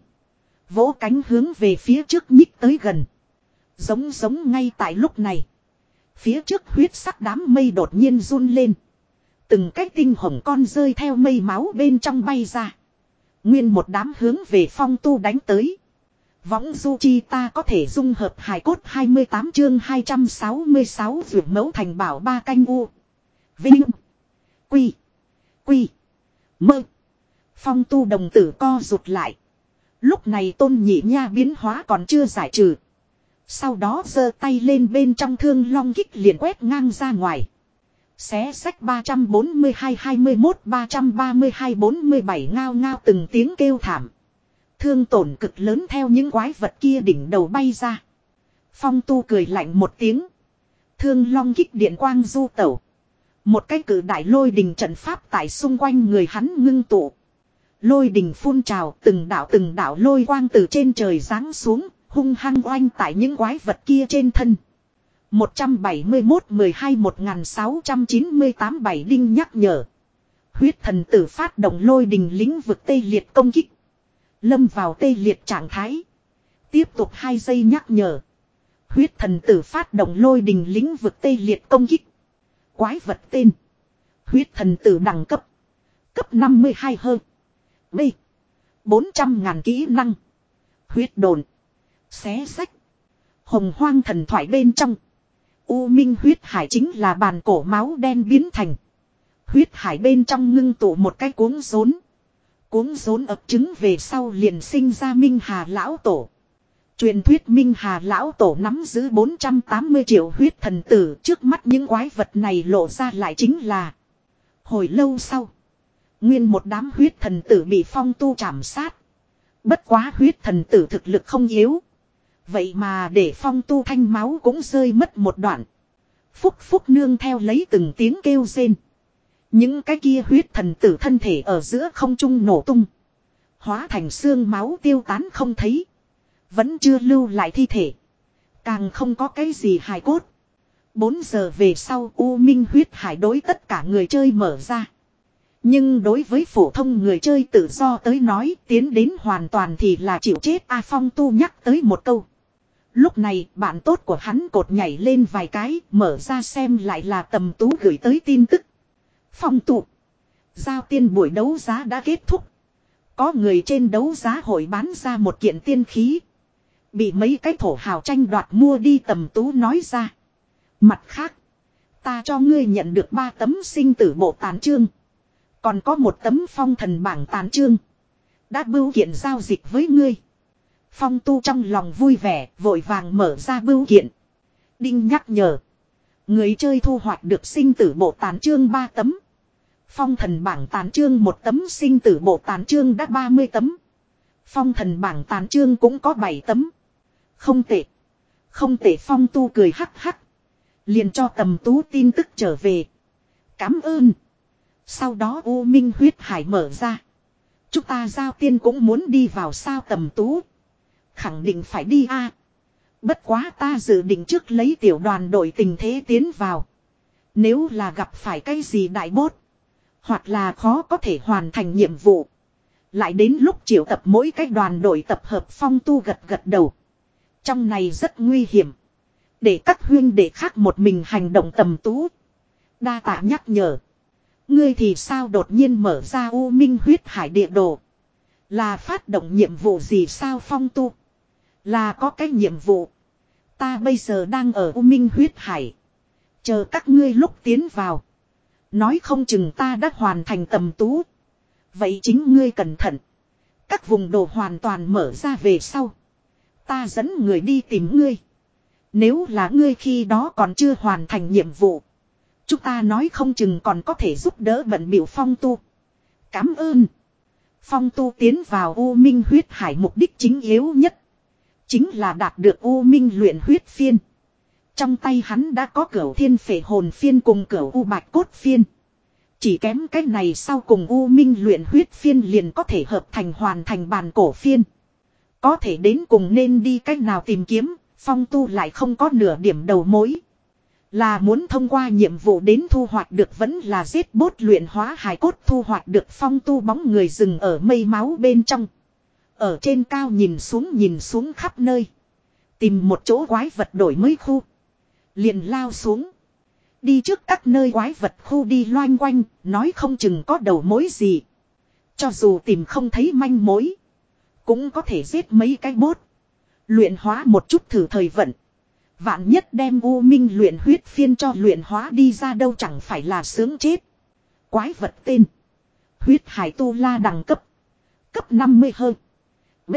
A: Vỗ cánh hướng về phía trước nhích tới gần. Giống giống ngay tại lúc này. Phía trước huyết sắc đám mây đột nhiên run lên. Từng cái tinh hồng con rơi theo mây máu bên trong bay ra. Nguyên một đám hướng về Phong Tu đánh tới. Võng du chi ta có thể dung hợp hài cốt hai mươi tám chương hai trăm sáu mươi sáu vượt mẫu thành bảo ba canh u. Vinh. Quy. Quy. Mơ. Phong Tu đồng tử co rụt lại. Lúc này Tôn Nhị Nha biến hóa còn chưa giải trừ. Sau đó giơ tay lên bên trong thương long kích liền quét ngang ra ngoài. Xé sách ba trăm bốn mươi hai hai mươi mốt ba trăm ba mươi hai bốn mươi bảy ngao ngao từng tiếng kêu thảm. Thương tổn cực lớn theo những quái vật kia đỉnh đầu bay ra. Phong Tu cười lạnh một tiếng. Thương long kích điện quang du tẩu. Một cái cử đại lôi đình trận pháp tại xung quanh người hắn ngưng tụ. Lôi đình phun trào từng đạo từng đạo lôi quang từ trên trời giáng xuống. Hung hăng oanh tại những quái vật kia trên thân. một trăm bảy mươi mốt mười hai một nghìn sáu trăm chín mươi tám bảy đinh nhắc nhở. Huyết thần tử phát động lôi đình lĩnh vực tê liệt công kích. Lâm vào tê liệt trạng thái. Tiếp tục hai giây nhắc nhở. Huyết thần tử phát động lôi đình lĩnh vực tê liệt công kích. Quái vật tên. Huyết thần tử đẳng cấp. Cấp năm mươi hai hơn. B. bốn trăm ngàn kỹ năng. Huyết đồn. Xé sách. Hồng hoang thần thoại bên trong. U Minh huyết hải chính là bàn cổ máu đen biến thành. Huyết hải bên trong ngưng tụ một cái cuống rốn. Cuống rốn ấp trứng về sau liền sinh ra Minh Hà Lão Tổ. Truyền thuyết Minh Hà Lão Tổ nắm giữ bốn trăm tám mươi triệu huyết thần tử. Trước mắt những quái vật này lộ ra lại chính là. Hồi lâu sau. Nguyên một đám huyết thần tử bị Phong Tu trảm sát. Bất quá huyết thần tử thực lực không yếu. Vậy mà để Phong Tu thanh máu cũng rơi mất một đoạn. Phúc phúc nương theo lấy từng tiếng kêu rên. Những cái kia huyết thần tử thân thể ở giữa không trung nổ tung. Hóa thành xương máu tiêu tán không thấy. Vẫn chưa lưu lại thi thể. Càng không có cái gì hài cốt. Bốn giờ về sau U Minh huyết hải đối tất cả người chơi mở ra. Nhưng đối với phổ thông người chơi tự do tới nói tiến đến hoàn toàn thì là chịu chết. A Phong Tu nhắc tới một câu. Lúc này bạn tốt của hắn cột nhảy lên vài cái mở ra xem lại là Tầm Tú gửi tới tin tức. Phong Tu. Giao tiên buổi đấu giá đã kết thúc. Có người trên đấu giá hội bán ra một kiện tiên khí. Bị mấy cái thổ hào tranh đoạt mua đi Tầm Tú nói ra. Mặt khác. Ta cho ngươi nhận được ba tấm sinh tử bộ tán chương. Còn có một tấm phong thần bảng tán chương. Đã bưu kiện giao dịch với ngươi. Phong Tu trong lòng vui vẻ vội vàng mở ra bưu kiện. Đinh nhắc nhở. Người chơi thu hoạch được sinh tử bộ tán chương ba tấm. Phong thần bảng tán chương một tấm sinh tử bộ tán chương đã ba mươi tấm. Phong thần bảng tán chương cũng có bảy tấm. Không tệ. Không tệ Phong Tu cười hắc hắc. Liền cho Tầm Tú tin tức trở về. Cảm ơn. Sau đó U Minh huyết hải mở ra. Chúng ta giao tiên cũng muốn đi vào sao Tầm Tú. Khẳng định phải đi a. À. Bất quá ta dự định trước lấy tiểu đoàn đội tình thế tiến vào. Nếu là gặp phải cái gì đại bốt. Hoặc là khó có thể hoàn thành nhiệm vụ. Lại đến lúc triệu tập mỗi cái đoàn đội tập hợp Phong Tu gật gật đầu. Trong này rất nguy hiểm. Để các huyên đệ khác một mình hành động tầm tú. Đa tạ nhắc nhở. Ngươi thì sao đột nhiên mở ra U Minh huyết hải địa đồ. Là phát động nhiệm vụ gì sao Phong Tu? Là có cái nhiệm vụ. Ta bây giờ đang ở U Minh huyết hải. Chờ các ngươi lúc tiến vào. Nói không chừng ta đã hoàn thành tầm tú. Vậy chính ngươi cẩn thận. Các vùng đồ hoàn toàn mở ra về sau. Ta dẫn người đi tìm ngươi. Nếu là ngươi khi đó còn chưa hoàn thành nhiệm vụ. Chúng ta nói không chừng còn có thể giúp đỡ bận biểu Phong Tu. Cảm ơn. Phong Tu tiến vào U Minh huyết hải mục đích chính yếu nhất. Chính là đạt được U Minh luyện huyết phiên. Trong tay hắn đã có cửu thiên phệ hồn phiên cùng cửu U bạch cốt phiên. Chỉ kém cái này sau cùng U Minh luyện huyết phiên liền có thể hợp thành hoàn thành bàn cổ phiên. Có thể đến cùng nên đi cách nào tìm kiếm, Phong Tu lại không có nửa điểm đầu mối. Là muốn thông qua nhiệm vụ đến thu hoạch được vẫn là giết bốt luyện hóa hài cốt thu hoạch được. Phong Tu bóng người dừng ở mây máu bên trong. Ở trên cao nhìn xuống nhìn xuống khắp nơi. Tìm một chỗ quái vật đổi mới khu. Liền lao xuống. Đi trước các nơi quái vật khu đi loanh quanh, nói không chừng có đầu mối gì. Cho dù tìm không thấy manh mối. Cũng có thể giết mấy cái bốt. Luyện hóa một chút thử thời vận. Vạn nhất đem U Minh luyện huyết phiên cho luyện hóa đi ra đâu chẳng phải là sướng chết. Quái vật tên. Huyết hải tu la đẳng cấp. Cấp năm mươi hơn. B.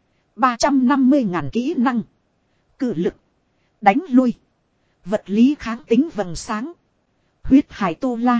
A: ba trăm năm mươi ngàn kỹ năng. Cử lực. Đánh lui. Vật lý kháng tính vầng sáng. Huyết hải tu la.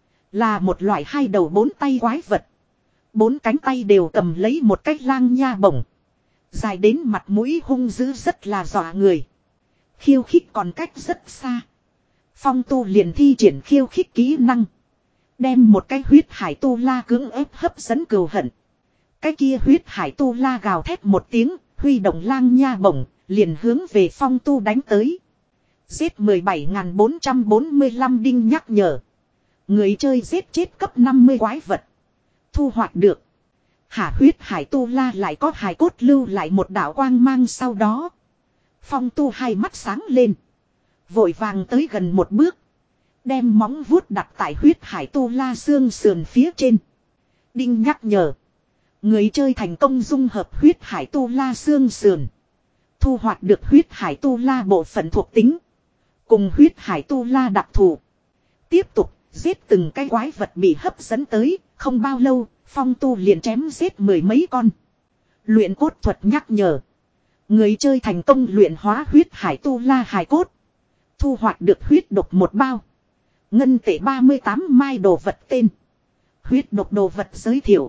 A: Là một loại hai đầu bốn tay quái vật. Bốn cánh tay đều cầm lấy một cái lang nha bổng. Dài đến mặt mũi hung dữ rất là dọa người. Khiêu khích còn cách rất xa. Phong Tu liền thi triển khiêu khích kỹ năng. Đem một cái huyết hải tu la cưỡng ép hấp dẫn cừu hận. Cái kia huyết hải tu la gào thét một tiếng. Huy động lang nha bổng. Liền hướng về Phong Tu đánh tới. Giết mười bảy nghìn bốn trăm bốn mươi lăm đinh nhắc nhở. Người chơi giết chết cấp năm mươi quái vật. Thu hoạch được. Hả huyết hải tu la lại có hài cốt lưu lại một đạo quang mang sau đó. Phong Tu hai mắt sáng lên. Vội vàng tới gần một bước. Đem móng vuốt đặt tại huyết hải tu la xương sườn phía trên. Đinh nhắc nhở. Người chơi thành công dung hợp huyết hải tu la xương sườn. Thu hoạch được huyết hải tu la bộ phận thuộc tính. Cùng huyết hải tu la đặc thù. Tiếp tục giết từng cái quái vật bị hấp dẫn tới. Không bao lâu Phong Tu liền chém giết mười mấy con. Luyện cốt thuật nhắc nhở. Người chơi thành công luyện hóa huyết hải tu la hài cốt. Thu hoạch được huyết độc một bao. Ngân tệ ba mươi tám mai đồ vật tên. Huyết độc đồ vật giới thiệu.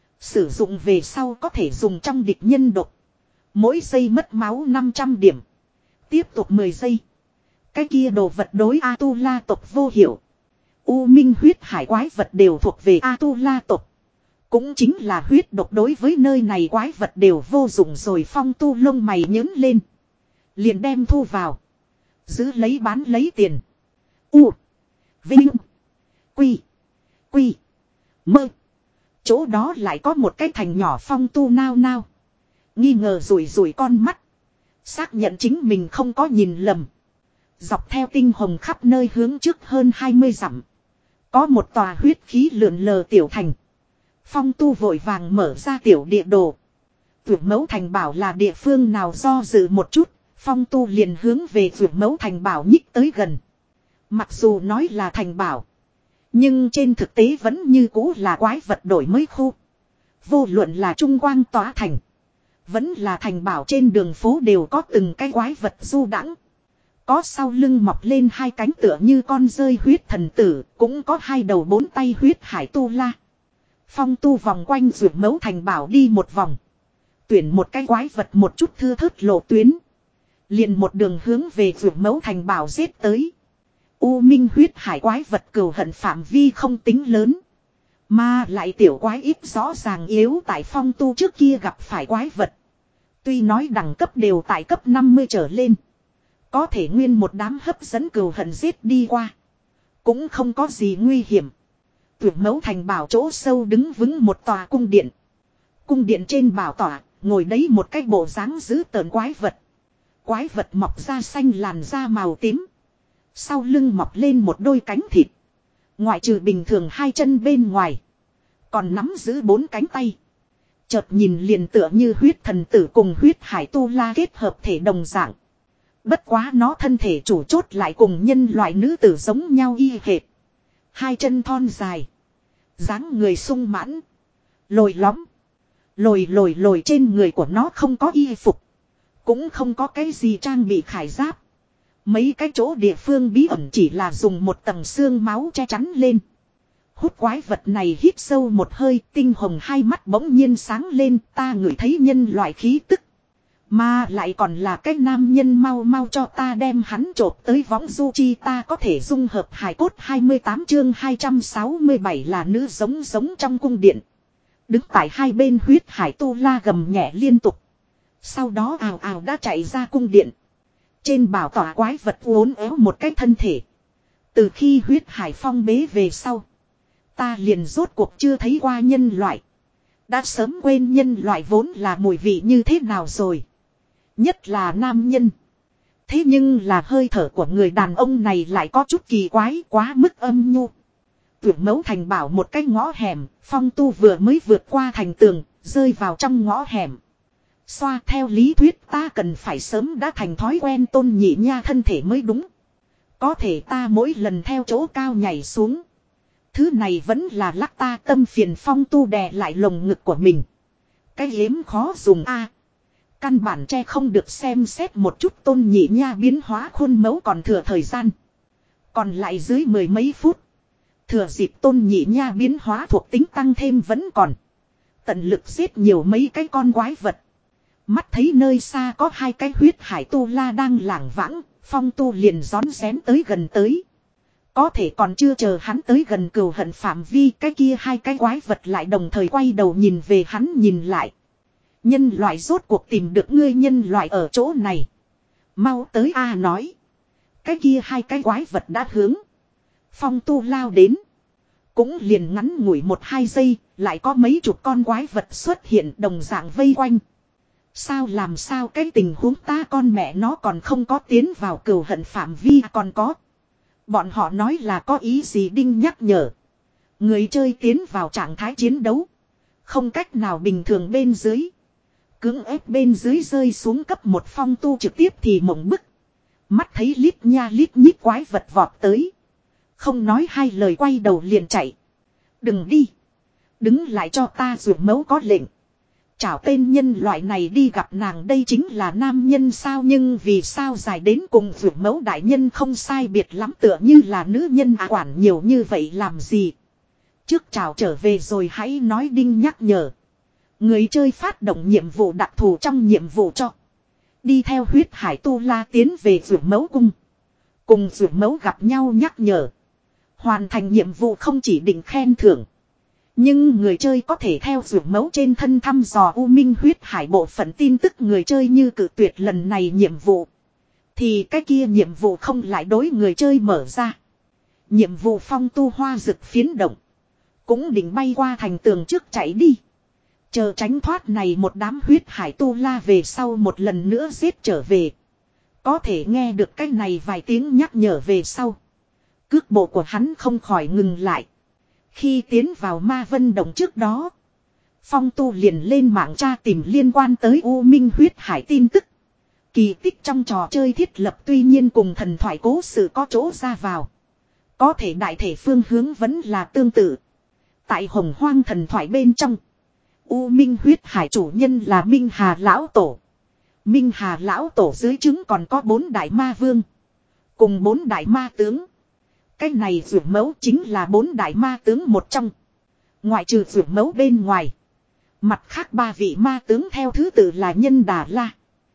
A: Sử dụng về sau có thể dùng trong địch nhân độc. Mỗi giây mất máu năm trăm điểm. Tiếp tục mười giây. Cái kia đồ vật đối A-tu-la tộc vô hiệu. U Minh huyết hải quái vật đều thuộc về A-tu-la tộc. Cũng chính là huyết độc đối với nơi này quái vật đều vô dụng rồi. Phong Tu lông mày nhớn lên. Liền đem thu vào. Giữ lấy bán lấy tiền. U. Vinh. Quy. Quy. Mơ. Chỗ đó lại có một cái thành nhỏ. Phong Tu nao nao. Nghi ngờ rủi rủi con mắt. Xác nhận chính mình không có nhìn lầm. Dọc theo tinh hồng khắp nơi hướng trước hơn hai mươi dặm. Có một tòa huyết khí lượn lờ tiểu thành. Phong Tu vội vàng mở ra tiểu địa đồ. Vượt Mẫu Thành bảo là địa phương nào do dự một chút. Phong Tu liền hướng về Vượt Mẫu Thành bảo nhích tới gần. Mặc dù nói là thành bảo. Nhưng trên thực tế vẫn như cũ là quái vật đổi mới khu. Vô luận là trung quang tỏa thành. Vẫn là thành bảo trên đường phố đều có từng cái quái vật du đãng. Có sau lưng mọc lên hai cánh tựa như con rơi huyết thần tử. Cũng có hai đầu bốn tay huyết hải tu la. Phong Tu vòng quanh Dược Mẫu Thành bảo đi một vòng. Tuyển một cái quái vật một chút thưa thớt lộ tuyến. Liền một đường hướng về Dược Mẫu Thành bảo giết tới. U Minh huyết hải quái vật cừu hận phạm vi không tính lớn. Mà lại tiểu quái ít rõ ràng yếu tại Phong Tu trước kia gặp phải quái vật. Tuy nói đẳng cấp đều tại cấp năm mươi trở lên. Có thể nguyên một đám hấp dẫn cừu hận giết đi qua. Cũng không có gì nguy hiểm. Tuyệt Mẫu Thành bảo chỗ sâu đứng vững một tòa cung điện. Cung điện trên bảo tỏa, ngồi đấy một cái bộ dáng dữ tợn quái vật. Quái vật mọc ra xanh làn da màu tím. Sau lưng mọc lên một đôi cánh thịt. Ngoại trừ bình thường hai chân bên ngoài. Còn nắm giữ bốn cánh tay. Chợt nhìn liền tựa như huyết thần tử cùng huyết hải tu la kết hợp thể đồng dạng. Bất quá nó thân thể chủ chốt lại cùng nhân loại nữ tử giống nhau y hệt. Hai chân thon dài. Dáng người sung mãn. Lồi lõm. Lồi lồi lồi trên người của nó không có y phục. Cũng không có cái gì trang bị khải giáp. Mấy cái chỗ địa phương bí ẩn chỉ là dùng một tầng xương máu che chắn lên. Hút quái vật này hít sâu một hơi, tinh hồng hai mắt bỗng nhiên sáng lên, ta ngửi thấy nhân loại khí tức. Mà lại còn là cái nam nhân, mau mau cho ta đem hắn chộp tới võng du chi, ta có thể dung hợp hài cốt. Hai mươi tám chương hai trăm sáu mươi bảy là nữ giống giống trong cung điện. Đứng tại hai bên huyết hải tu la gầm nhẹ liên tục. Sau đó ào ào đã chạy ra cung điện. Trên bảo tỏa quái vật uốn éo một cái thân thể. Từ khi huyết hải phong bế về sau, ta liền rốt cuộc chưa thấy qua nhân loại. Đã sớm quên nhân loại vốn là mùi vị như thế nào rồi. Nhất là nam nhân. Thế nhưng là hơi thở của người đàn ông này lại có chút kỳ quái, quá mức âm nhu. Tuyển mẫu thành bảo một cái ngõ hẻm, Phong Tu vừa mới vượt qua thành tường, rơi vào trong ngõ hẻm. Xoa, theo lý thuyết ta cần phải sớm đã thành thói quen Tôn Nhị Nha thân thể mới đúng. Có thể ta mỗi lần theo chỗ cao nhảy xuống. Thứ này vẫn là lắc ta tâm phiền. Phong Tu đè lại lồng ngực của mình. Cái hiếm khó dùng a. Căn bản che không được xem xét một chút Tôn Nhị Nha biến hóa khuôn mẫu còn thừa thời gian. Còn lại dưới mười mấy phút. Thừa dịp Tôn Nhị Nha biến hóa thuộc tính tăng thêm vẫn còn. Tận lực giết nhiều mấy cái con quái vật. Mắt thấy nơi xa có hai cái huyết hải tu la đang lảng vãng, Phong Tu liền rón rén tới gần tới. Có thể còn chưa chờ hắn tới gần cừu hận phạm vi, cái kia hai cái quái vật lại đồng thời quay đầu nhìn về hắn nhìn lại. Nhân loại rốt cuộc tìm được ngươi, nhân loại ở chỗ này. Mau tới a nói. Cái kia hai cái quái vật đã hướng Phong Tu lao đến. Cũng liền ngắn ngủi một hai giây, lại có mấy chục con quái vật xuất hiện đồng dạng vây quanh. Sao làm sao cái tình huống, ta con mẹ nó còn không có tiến vào cừu hận phạm vi còn có. Bọn họ nói là có ý gì? Đinh nhắc nhở. Người chơi tiến vào trạng thái chiến đấu. Không cách nào bình thường bên dưới. Cưỡng ép bên dưới rơi xuống cấp một. Phong Tu trực tiếp thì mộng bức. Mắt thấy lít nha lít nhít quái vật vọt tới. Không nói hai lời quay đầu liền chạy. Đừng đi. Đứng lại cho ta, dù mẫu có lệnh. Chảo tên nhân loại này đi gặp nàng, đây chính là nam nhân sao? Nhưng vì sao dài đến cùng vượt mẫu đại nhân không sai biệt lắm, tựa như là nữ nhân à, quản nhiều như vậy làm gì? Trước chào trở về rồi hãy nói. Đinh nhắc nhở. Người chơi phát động nhiệm vụ đặc thù trong nhiệm vụ cho. Đi theo huyết hải tu la tiến về vượt mẫu cung. Cùng vượt mẫu gặp nhau nhắc nhở. Hoàn thành nhiệm vụ không chỉ định khen thưởng. Nhưng người chơi có thể theo dược mẫu trên thân thăm dò U Minh huyết hải bộ phận tin tức. Người chơi như cự tuyệt lần này nhiệm vụ, thì cái kia nhiệm vụ không lại đối người chơi mở ra. Nhiệm vụ Phong Tu hoa rực phiến động. Cũng định bay qua thành tường trước chạy đi. Chờ tránh thoát này một đám huyết hải tu la về sau một lần nữa giết trở về. Có thể nghe được cái này vài tiếng nhắc nhở về sau. Cước bộ của hắn không khỏi ngừng lại. Khi tiến vào Ma Vân Động trước đó, Phong Tu liền lên mạng tra tìm liên quan tới U Minh huyết hải tin tức. Kỳ tích trong trò chơi thiết lập tuy nhiên cùng thần thoại cố sự có chỗ ra vào. Có thể đại thể phương hướng vẫn là tương tự. Tại Hồng Hoang thần thoại bên trong, U Minh huyết hải chủ nhân là Minh Hà Lão Tổ. Minh Hà Lão Tổ dưới trướng còn có bốn đại ma vương. Cùng bốn đại ma tướng. Cái này Dược Mẫu chính là bốn đại ma tướng một trong. Ngoại trừ Dược Mẫu bên ngoài, mặt khác ba vị ma tướng theo thứ tự là Nhân Đà La,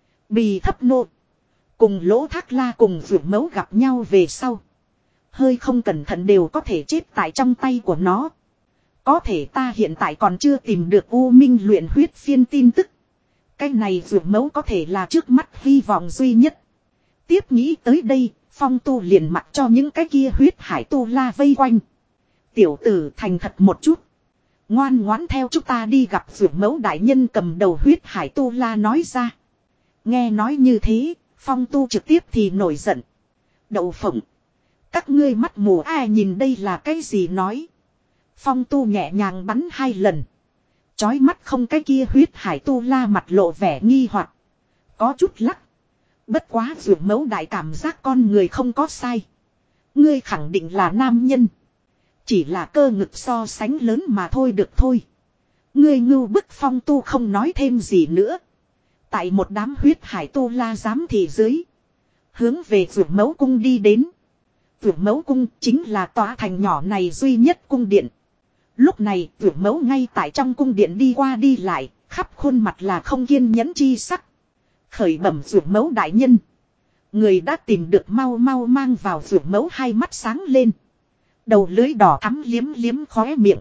A: Bì Thấp Nô, cùng Lỗ Thác La. Cùng Dược Mẫu gặp nhau về sau, hơi không cẩn thận đều có thể chết tại trong tay của nó. Có thể ta hiện tại còn chưa tìm được U Minh luyện huyết phiên tin tức. Cái này Dược Mẫu có thể là trước mắt hy vọng duy nhất. Tiếp nghĩ tới đây, Phong Tu liền mặc cho những cái kia huyết hải tu la vây quanh. Tiểu tử thành thật một chút. Ngoan ngoãn theo chúng ta đi gặp Dược Mẫu đại nhân. Cầm đầu huyết hải tu la nói ra. Nghe nói như thế, Phong tu trực tiếp thì nổi giận. Đậu phộng. Các ngươi mắt mù ai nhìn đây là cái gì nói. Phong tu nhẹ nhàng bắn hai lần. Chói mắt không cái kia huyết hải tu la mặt lộ vẻ nghi hoặc. Có chút lắc. Bất quá dù mẫu đại cảm giác con người không có sai. Ngươi khẳng định là nam nhân. Chỉ là cơ ngực so sánh lớn mà thôi được thôi. Ngươi ngưu bức Phong tu không nói thêm gì nữa. Tại một đám huyết hải tu la giám thị dưới. Hướng về vượt mẫu cung đi đến. Vượt mẫu cung chính là tòa thành nhỏ này duy nhất cung điện. Lúc này vượt mẫu ngay tại trong cung điện đi qua đi lại. Khắp khuôn mặt là không kiên nhẫn chi sắc. Khởi bẩm vượt mẫu đại nhân. Người đã tìm được mau mau mang vào vượt mẫu hai mắt sáng lên. Đầu lưới đỏ thắm liếm liếm khóe miệng.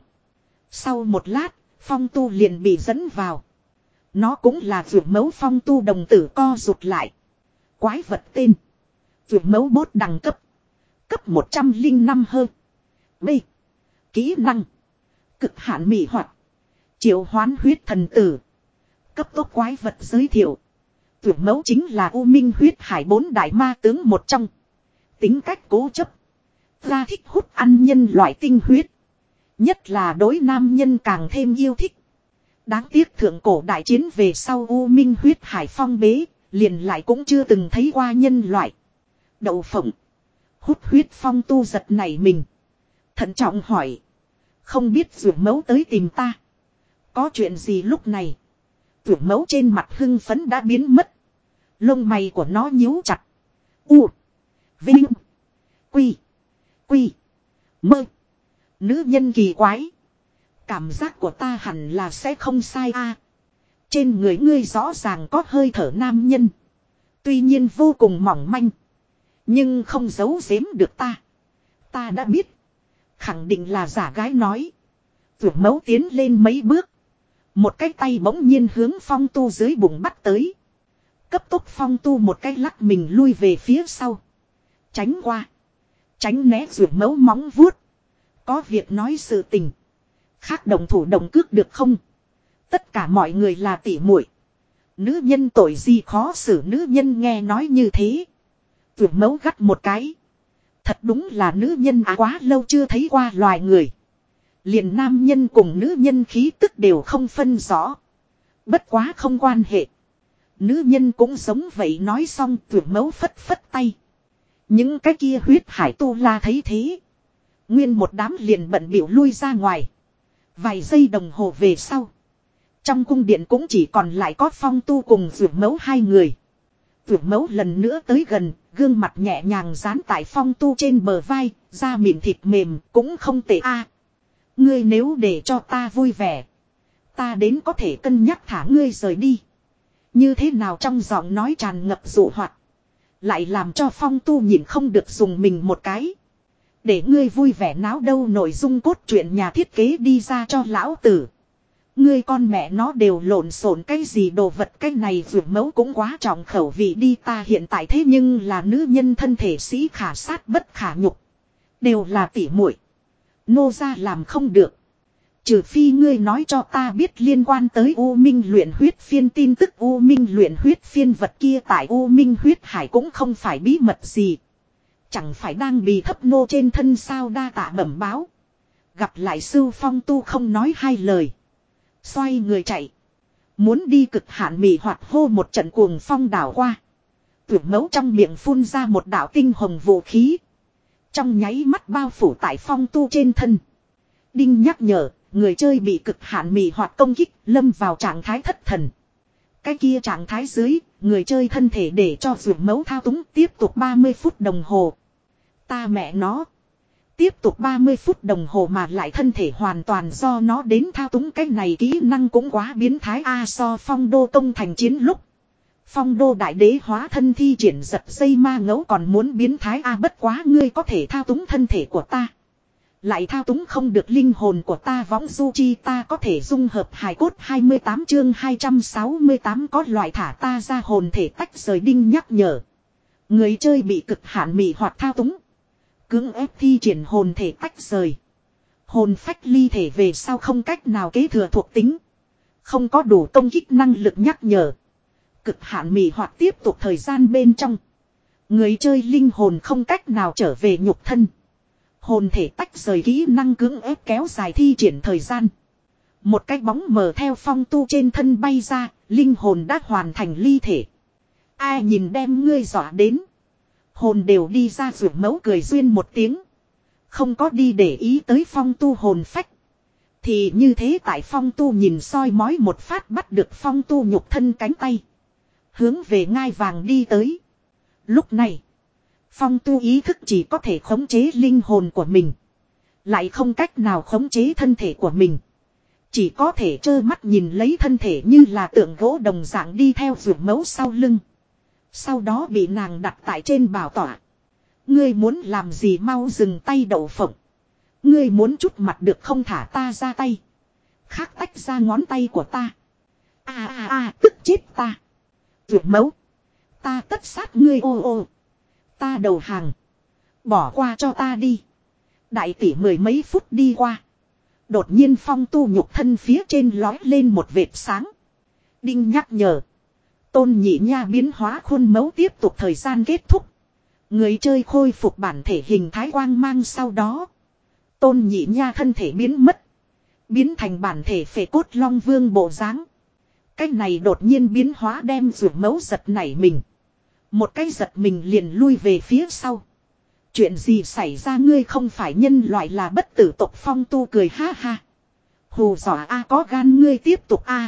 A: Sau một lát, Phong tu liền bị dẫn vào. Nó cũng là vượt mẫu Phong tu đồng tử co rụt lại. Quái vật tên. Vượt mẫu bốt đẳng cấp. Cấp một trăm linh năm hơn. B. Kỹ năng. Cực hạn mị hoạt. Triệu hoán huyết thần tử. Cấp tốc quái vật giới thiệu. Vượt mẫu chính là U Minh huyết hải bốn đại ma tướng một trong. Tính cách cố chấp. Ra thích hút ăn nhân loại tinh huyết. Nhất là đối nam nhân càng thêm yêu thích. Đáng tiếc thượng cổ đại chiến về sau U Minh huyết hải phong bế. Liền lại cũng chưa từng thấy qua nhân loại. Đậu phộng. Hút huyết Phong tu giật nảy mình. Thận trọng hỏi. Không biết vượt mẫu tới tìm ta. Có chuyện gì lúc này. Vượt mẫu trên mặt hưng phấn đã biến mất. Lông mày của nó nhíu chặt. U. Vinh. Quy. Quy. Mơ. Nữ nhân kỳ quái. Cảm giác của ta hẳn là sẽ không sai a. Trên người ngươi rõ ràng có hơi thở nam nhân. Tuy nhiên vô cùng mỏng manh. Nhưng không giấu giếm được ta. Ta đã biết. Khẳng định là giả gái nói. Vượt mẫu tiến lên mấy bước. Một cái tay bỗng nhiên hướng Phong tu dưới bụng bắt tới. Cấp tốc Phong tu một cái lắc mình lui về phía sau. Tránh qua. Tránh né vượt mẫu móng vuốt. Có việc nói sự tình. Khác đồng thủ đồng cước được không? Tất cả mọi người là tỉ muội. Nữ nhân tội gì khó xử nữ nhân nghe nói như thế. Vượt mẫu gắt một cái. Thật đúng là nữ nhân à quá lâu chưa thấy qua loài người. Liền nam nhân cùng nữ nhân khí tức đều không phân rõ. Bất quá không quan hệ. Nữ nhân cũng giống vậy nói xong vượt mẫu phất phất tay. Những cái kia huyết hải tu la thấy thế. Nguyên một đám liền bận biểu lui ra ngoài. Vài giây đồng hồ về sau. Trong cung điện cũng chỉ còn lại có Phong tu cùng vượt mẫu hai người. Vượt mẫu lần nữa tới gần, gương mặt nhẹ nhàng dán tại Phong tu trên bờ vai, da mịn thịt mềm cũng không tệ a. Ngươi nếu để cho ta vui vẻ, ta đến có thể cân nhắc thả ngươi rời đi. Như thế nào trong giọng nói tràn ngập dụ hoạt. Lại làm cho Phong tu nhìn không được dùng mình một cái. Để ngươi vui vẻ náo đâu nội dung cốt truyện nhà thiết kế đi ra cho lão tử. Ngươi con mẹ nó đều lộn xộn cái gì đồ vật cái này vượt mẫu cũng quá trọng khẩu vị đi ta hiện tại thế nhưng là nữ nhân thân thể sĩ khả sát bất khả nhục. Đều là tỉ muội. Nô ra làm không được. Trừ phi ngươi nói cho ta biết liên quan tới U Minh luyện huyết phiên tin tức U Minh luyện huyết phiên vật kia tại U Minh huyết hải cũng không phải bí mật gì. Chẳng phải đang bị thấp nô trên thân sao đa tạ bẩm báo. Gặp lại Sưu Phong tu không nói hai lời. Xoay người chạy. Muốn đi cực hạn mị hoạt hô một trận cuồng phong đảo qua. Tuyệt mẫu trong miệng phun ra một đạo tinh hồng vũ khí. Trong nháy mắt bao phủ tại Phong tu trên thân. Đinh nhắc nhở, người chơi bị cực hạn mị hoạt công kích lâm vào trạng thái thất thần. Cái kia trạng thái dưới, người chơi thân thể để cho tuyệt mẫu thao túng tiếp tục ba mươi phút đồng hồ. Ta mẹ nó. Tiếp tục ba mươi phút đồng hồ mà lại thân thể hoàn toàn do nó đến thao túng cái này kỹ năng cũng quá biến thái a so Phong đô công thành chiến lúc. Phong đô đại đế hóa thân thi triển giật dây ma ngẫu còn muốn biến thái a bất quá ngươi có thể thao túng thân thể của ta. Lại thao túng không được linh hồn của ta võng du chi ta có thể dung hợp hài cốt hai mươi tám chương hai trăm sáu mươi tám có loại thả ta ra hồn thể tách rời đinh nhắc nhở. Người chơi bị cực hạn mị hoặc thao túng. Cưỡng ép thi triển hồn thể tách rời. Hồn phách ly thể về sau không cách nào kế thừa thuộc tính. Không có đủ công kích năng lực nhắc nhở. Cực hạn mị hoặc tiếp tục thời gian bên trong. Người chơi linh hồn không cách nào trở về nhục thân. Hồn thể tách rời kỹ năng cưỡng ép kéo dài thi triển thời gian. Một cái bóng mờ theo phong tu trên thân bay ra, linh hồn đã hoàn thành ly thể. Ai nhìn đem ngươi dọa đến. Hồn đều đi ra rủ mẫu cười duyên một tiếng. Không có đi để ý tới phong tu hồn phách. Thì như thế tại phong tu nhìn soi mói một phát bắt được phong tu nhục thân cánh tay. Hướng về ngai vàng đi tới. Lúc này, phong tu ý thức chỉ có thể khống chế linh hồn của mình. Lại không cách nào khống chế thân thể của mình. Chỉ có thể trơ mắt nhìn lấy thân thể như là tượng gỗ đồng dạng đi theo rủ mẫu sau lưng. Sau đó bị nàng đặt tại trên bảo tọa. Ngươi muốn làm gì mau dừng tay đậu phộng. Ngươi muốn chút mặt được không thả ta ra tay. Khác tách ra ngón tay của ta. À à à tức chết ta. Rủ mẫu. Ta tất sát ngươi ô ô. Ta đầu hàng. Bỏ qua cho ta đi. Đại tỷ mười mấy phút đi qua. Đột nhiên phong tu nhục thân phía trên lói lên một vệt sáng. Đinh nhắc nhở. Tôn nhị nha biến hóa khuôn mẫu tiếp tục thời gian kết thúc. Người chơi khôi phục bản thể hình thái quang mang sau đó. Tôn nhị nha thân thể biến mất. Biến thành bản thể phệ cốt long vương bộ dáng. Cái này đột nhiên biến hóa đem rủ mẫu giật nảy mình. Một cái giật mình liền lui về phía sau. Chuyện gì xảy ra ngươi không phải nhân loại là bất tử tộc phong tu cười ha ha. Hù dọa a có gan ngươi tiếp tục a.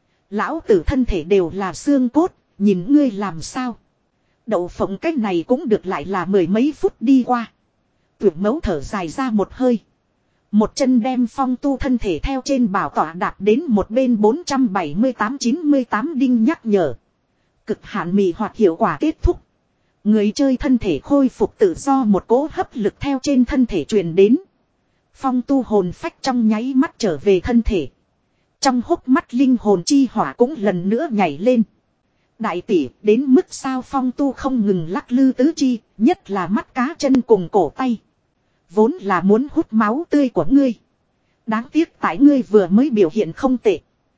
A: Lão tử thân thể đều là xương cốt, nhìn ngươi làm sao. Đậu phộng cách này cũng được lại là mười mấy phút đi qua. Tuyệt mẫu thở dài ra một hơi. Một chân đem phong tu thân thể theo trên bảo tọa đạp đến một bên bốn trăm bảy mươi tám chín mươi tám đinh nhắc nhở. Cực hạn mị hoạt hiệu quả kết thúc. Người chơi thân thể khôi phục tự do một cỗ hấp lực theo trên thân thể truyền đến. Phong tu hồn phách trong nháy mắt trở về thân thể. Trong hốc mắt linh hồn chi hỏa cũng lần nữa nhảy lên. Đại tỷ đến mức sao phong tu không ngừng lắc lư tứ chi, nhất là mắt cá chân cùng cổ tay. Vốn là muốn hút máu tươi của ngươi. Đáng tiếc tại ngươi vừa mới biểu hiện không tệ.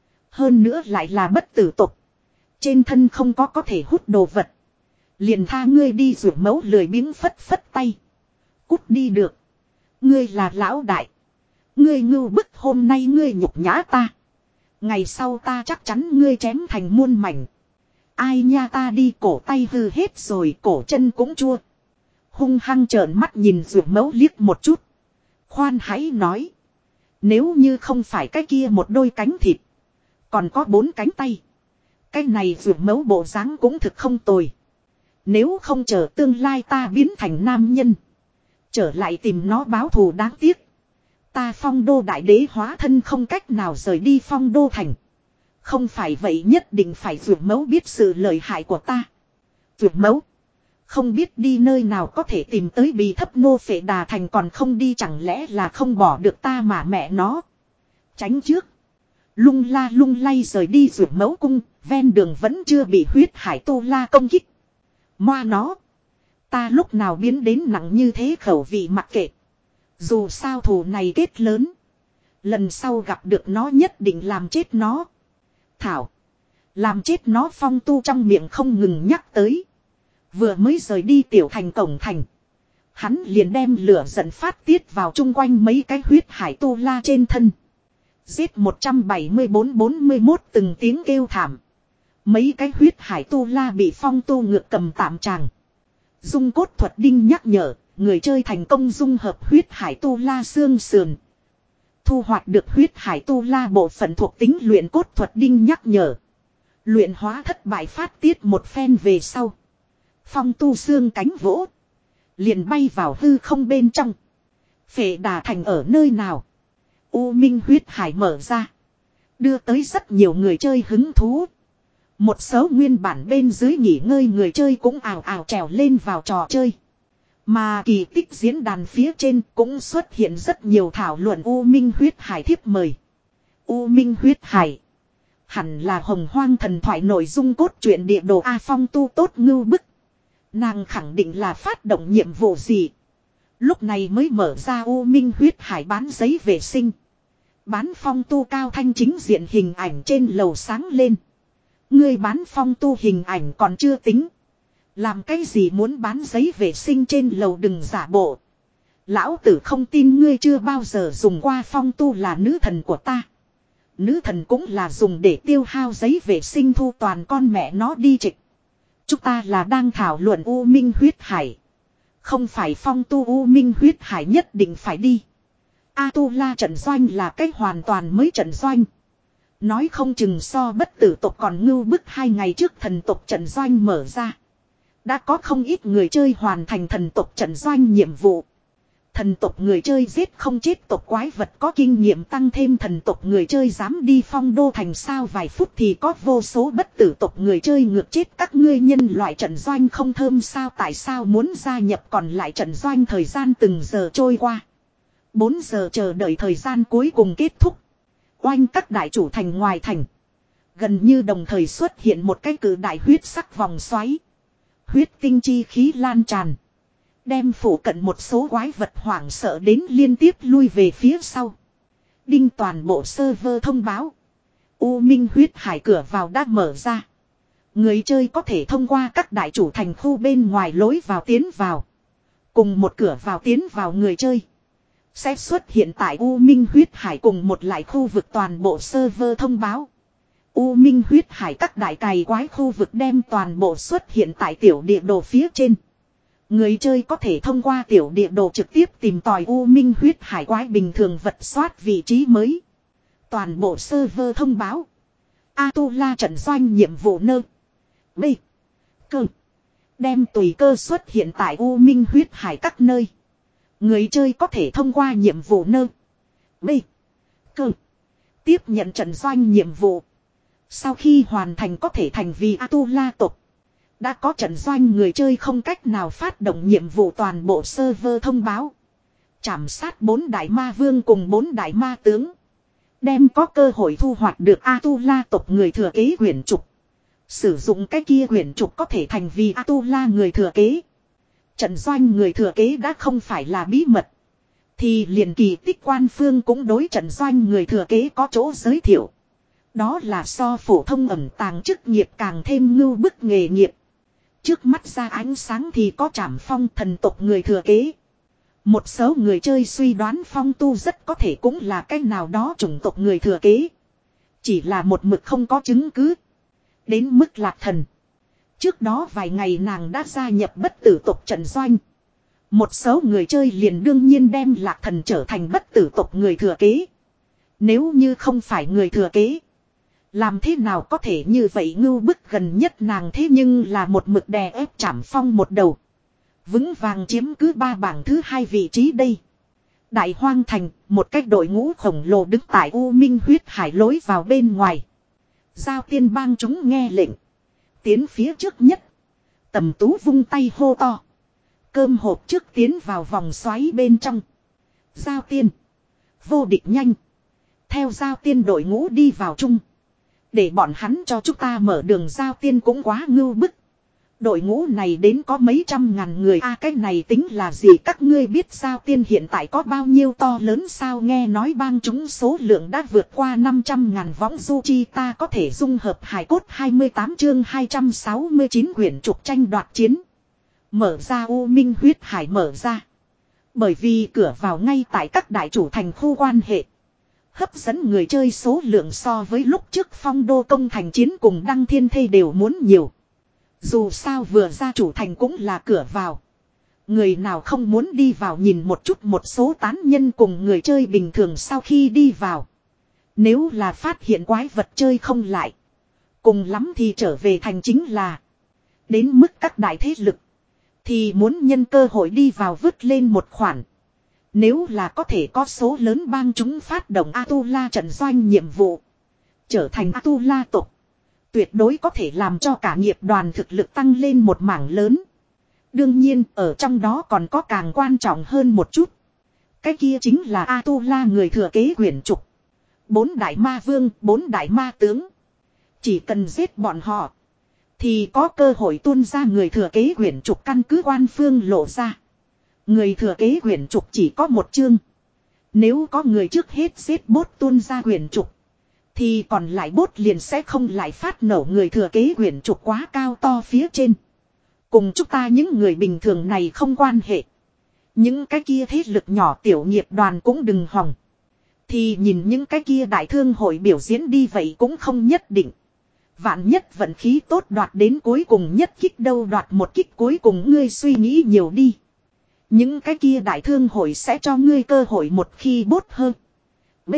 A: Hơn nữa lại là bất tử tục. Trên thân không có có thể hút đồ vật. Liền tha ngươi đi rủ mẫu lười biếng phất phất tay. Cút đi được. Ngươi là lão đại. Ngươi ngưu bức hôm nay ngươi nhục nhã ta. Ngày sau ta chắc chắn ngươi chém thành muôn mảnh. Ai nha ta đi cổ tay hư hết rồi cổ chân cũng chua. Hung hăng trợn mắt nhìn rủ mẫu liếc một chút. Khoan hãy nói. Nếu như không phải cái kia một đôi cánh thịt. Còn có bốn cánh tay. Cái này rủ mẫu bộ dáng cũng thực không tồi. Nếu không chờ tương lai ta biến thành nam nhân. Trở lại tìm nó báo thù đáng tiếc. Ta phong đô đại đế hóa thân không cách nào rời đi phong đô thành. Không phải vậy nhất định phải rủ mẫu biết sự lợi hại của ta. Rủ mẫu. Không biết đi nơi nào có thể tìm tới bì thấp nô phệ đà thành còn không đi chẳng lẽ là không bỏ được ta mà mẹ nó. Tránh trước. Lung la lung lay rời đi rủ mẫu cung. Ven đường vẫn chưa bị huyết hải tô la công kích. Moa nó. Ta lúc nào biến đến nặng như thế khẩu vị mặc kệ. Dù sao thù này kết lớn. Lần sau gặp được nó nhất định làm chết nó. Thảo. Làm chết nó phong tu trong miệng không ngừng nhắc tới. Vừa mới rời đi tiểu thành cổng thành. Hắn liền đem lửa giận phát tiết vào chung quanh mấy cái huyết hải tu la trên thân. Giết một trăm bảy mươi bốn bốn mươi mốt từng tiếng kêu thảm. Mấy cái huyết hải tu la bị phong tu ngược cầm tạm tràng. Dung cốt thuật đinh nhắc nhở. Người chơi thành công dung hợp huyết hải tu la xương sườn. Thu hoạch được huyết hải tu la bộ phận thuộc tính luyện cốt thuật đinh nhắc nhở. Luyện hóa thất bại phát tiết một phen về sau. Phong tu xương cánh vỗ. Liền bay vào hư không bên trong. Phệ đà thành ở nơi nào? U minh huyết hải mở ra. Đưa tới rất nhiều người chơi hứng thú. Một số nguyên bản bên dưới nghỉ ngơi người chơi cũng ào ào trèo lên vào trò chơi. Mà kỳ tích diễn đàn phía trên cũng xuất hiện rất nhiều thảo luận U Minh huyết hải thiếp mời. U Minh huyết hải. Hẳn là hồng hoang thần thoại nội dung cốt truyện địa đồ A Phong tu tốt ngưu bức. Nàng khẳng định là phát động nhiệm vụ gì. Lúc này mới mở ra U Minh huyết hải bán giấy vệ sinh. Bán Phong tu cao thanh chính diện hình ảnh trên lầu sáng lên. Ngươi bán phong tu hình ảnh còn chưa tính. Làm cái gì muốn bán giấy vệ sinh trên lầu đừng giả bộ. Lão tử không tin ngươi chưa bao giờ dùng qua phong tu là nữ thần của ta. Nữ thần cũng là dùng để tiêu hao giấy vệ sinh thu toàn con mẹ nó đi trịch. Chúng ta là đang thảo luận U Minh huyết hải. Không phải phong tu U Minh huyết hải nhất định phải đi. A-tu-la trận doanh là cái hoàn toàn mới trận doanh. Nói không chừng so bất tử tộc còn ngưu bức hai ngày trước thần tộc trận doanh mở ra. Đã có không ít người chơi hoàn thành thần tộc trận doanh nhiệm vụ. Thần tộc người chơi giết không chết tộc quái vật có kinh nghiệm tăng thêm thần tộc người chơi dám đi phong đô thành sao vài phút thì có vô số bất tử tộc người chơi ngược chết các ngươi nhân loại trận doanh không thơm sao tại sao muốn gia nhập còn lại trận doanh thời gian từng giờ trôi qua. bốn giờ chờ đợi thời gian cuối cùng kết thúc. Oanh các đại chủ thành ngoài thành. Gần như đồng thời xuất hiện một cái cử đại huyết sắc vòng xoáy. Huyết tinh chi khí lan tràn. Đem phủ cận một số quái vật hoảng sợ đến liên tiếp lui về phía sau. Đinh toàn bộ server thông báo. U Minh huyết hải cửa vào đã mở ra. Người chơi có thể thông qua các đại chủ thành khu bên ngoài lối vào tiến vào. Cùng một cửa vào tiến vào người chơi. Sẽ xuất hiện tại U Minh huyết hải cùng một lại khu vực toàn bộ server thông báo. U Minh huyết hải các đại cày quái khu vực đem toàn bộ xuất hiện tại tiểu địa đồ phía trên. Người chơi có thể thông qua tiểu địa đồ trực tiếp tìm tòi U Minh huyết hải quái bình thường vật soát vị trí mới. Toàn bộ server thông báo. A-tu-la trận doanh nhiệm vụ nơ. B. Cơ. Đem tùy cơ xuất hiện tại U Minh huyết hải các nơi. Người chơi có thể thông qua nhiệm vụ nơ. B. Cơ. Tiếp nhận trận doanh nhiệm vụ. Sau khi hoàn thành có thể thành vì A-tu-la tộc. Đã có trận doanh người chơi không cách nào phát động nhiệm vụ toàn bộ server thông báo. Chảm sát bốn đại ma vương cùng bốn đại ma tướng. Đem có cơ hội thu hoạch được A-tu-la tộc người thừa kế quyển trục. Sử dụng cái kia quyển trục có thể thành vì A-tu-la người thừa kế. Trận doanh người thừa kế đã không phải là bí mật. Thì liền kỳ tích quan phương cũng đối trận doanh người thừa kế có chỗ giới thiệu. Đó là so phổ thông ẩn tàng chức nghiệp càng thêm ngưu bức nghề nghiệp. Trước mắt ra ánh sáng thì có Trảm Phong thần tộc người thừa kế. Một số người chơi suy đoán Phong Tu rất có thể cũng là cái nào đó chủng tộc người thừa kế. Chỉ là một mực không có chứng cứ. Đến mức Lạc Thần. Trước đó vài ngày nàng đã gia nhập bất tử tộc trận doanh. Một số người chơi liền đương nhiên đem Lạc Thần trở thành bất tử tộc người thừa kế. Nếu như không phải người thừa kế. Làm thế nào có thể như vậy ngưu bức gần nhất nàng thế nhưng là một mực đè ép Trảm Phong một đầu. Vững vàng chiếm cứ ba bảng thứ hai vị trí đây. Đại Hoang Thành, một cách đội ngũ khổng lồ đứng tại U Minh huyết hải lối vào bên ngoài. Giao Tiên bang chúng nghe lệnh. Tiến phía trước nhất. Tầm Tú vung tay hô to. Cơm hộp trước tiến vào vòng xoáy bên trong. Giao Tiên. Vô địch nhanh. Theo Giao Tiên đội ngũ đi vào chung. Để bọn hắn cho chúng ta mở đường Giao Tiên cũng quá ngưu bức. Đội ngũ này đến có mấy trăm ngàn người a à, cái này tính là gì các ngươi biết Giao Tiên hiện tại có bao nhiêu to lớn sao nghe nói bang chúng số lượng đã vượt qua năm trăm ngàn võng du chi ta có thể dung hợp hài cốt hai mươi tám chương hai trăm sáu mươi chín quyển trục tranh đoạt chiến. Mở ra U Minh huyết hải mở ra. Bởi vì cửa vào ngay tại các đại chủ thành khu quan hệ. Hấp dẫn người chơi số lượng so với lúc trước phong đô công thành chiến cùng đăng thiên thê đều muốn nhiều. Dù sao vừa ra chủ thành cũng là cửa vào. Người nào không muốn đi vào nhìn một chút một số tán nhân cùng người chơi bình thường sau khi đi vào. Nếu là phát hiện quái vật chơi không lại. Cùng lắm thì trở về thành chính là. Đến mức các đại thế lực. Thì muốn nhân cơ hội đi vào vứt lên một khoản. Nếu là có thể có số lớn bang chúng phát động A-tu-la trận doanh nhiệm vụ. Trở thành A-tu-la tộc. Tuyệt đối có thể làm cho cả nghiệp đoàn thực lực tăng lên một mảng lớn. Đương nhiên ở trong đó còn có càng quan trọng hơn một chút. Cái kia chính là A-tu-la người thừa kế quyển trục. Bốn đại ma vương, bốn đại ma tướng. Chỉ cần giết bọn họ. Thì có cơ hội tuôn ra người thừa kế quyển trục căn cứ quan phương lộ ra. Người thừa kế quyển trục chỉ có một chương. Nếu có người trước hết giết bốt tuôn ra quyển trục. Thì còn lại bốt liền sẽ không lại phát nổ người thừa kế quyển trục quá cao to phía trên. Cùng chúng ta những người bình thường này không quan hệ. Những cái kia thế lực nhỏ tiểu nghiệp đoàn cũng đừng hòng. Thì nhìn những cái kia đại thương hội biểu diễn đi vậy cũng không nhất định. Vạn nhất vận khí tốt đoạt đến cuối cùng nhất kích đâu đoạt một kích cuối cùng ngươi suy nghĩ nhiều đi. Những cái kia đại thương hội sẽ cho ngươi cơ hội một khi bốt hơn. B.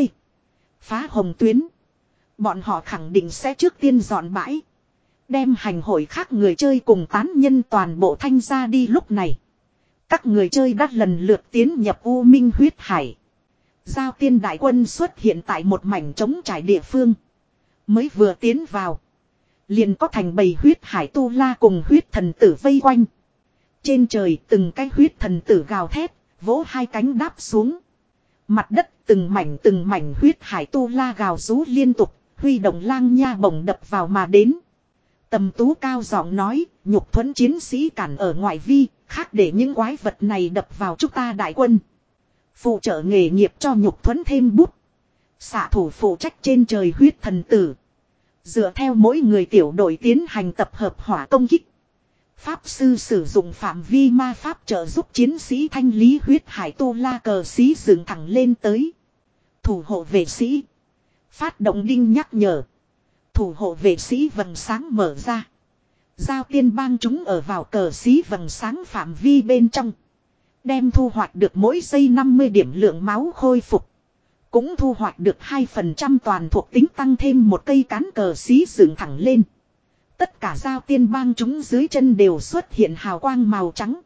A: Phá hồng tuyến. Bọn họ khẳng định sẽ trước tiên dọn bãi. Đem hành hội khác người chơi cùng tán nhân toàn bộ thanh ra đi lúc này. Các người chơi đã lần lượt tiến nhập U Minh huyết hải. Giao tiên đại quân xuất hiện tại một mảnh trống trải địa phương. Mới vừa tiến vào. Liền có thành bầy huyết hải tu la cùng huyết thần tử vây quanh. Trên trời từng cái huyết thần tử gào thét, vỗ hai cánh đáp xuống. Mặt đất từng mảnh từng mảnh huyết hải tu la gào rú liên tục, huy động lang nha bổng đập vào mà đến. Tầm Tú cao giọng nói, nhục thuẫn chiến sĩ cản ở ngoại vi, khác để những quái vật này đập vào chúng ta đại quân. Phụ trợ nghề nghiệp cho nhục thuẫn thêm bút. Xạ thủ phụ trách trên trời huyết thần tử. Dựa theo mỗi người tiểu đội tiến hành tập hợp hỏa công kích. Pháp sư sử dụng phạm vi ma pháp trợ giúp chiến sĩ thanh lý huyết hải tu la cờ xí dựng thẳng lên tới. Thủ hộ vệ sĩ. Phát động đinh nhắc nhở. Thủ hộ vệ sĩ vầng sáng mở ra. Giao tiên bang chúng ở vào cờ xí vầng sáng phạm vi bên trong. Đem thu hoạch được mỗi giây năm mươi điểm lượng máu khôi phục. Cũng thu hoạch được hai phần trăm toàn thuộc tính tăng thêm một cây cán cờ xí dựng thẳng lên. Tất cả giao tiên bang chúng dưới chân đều xuất hiện hào quang màu trắng.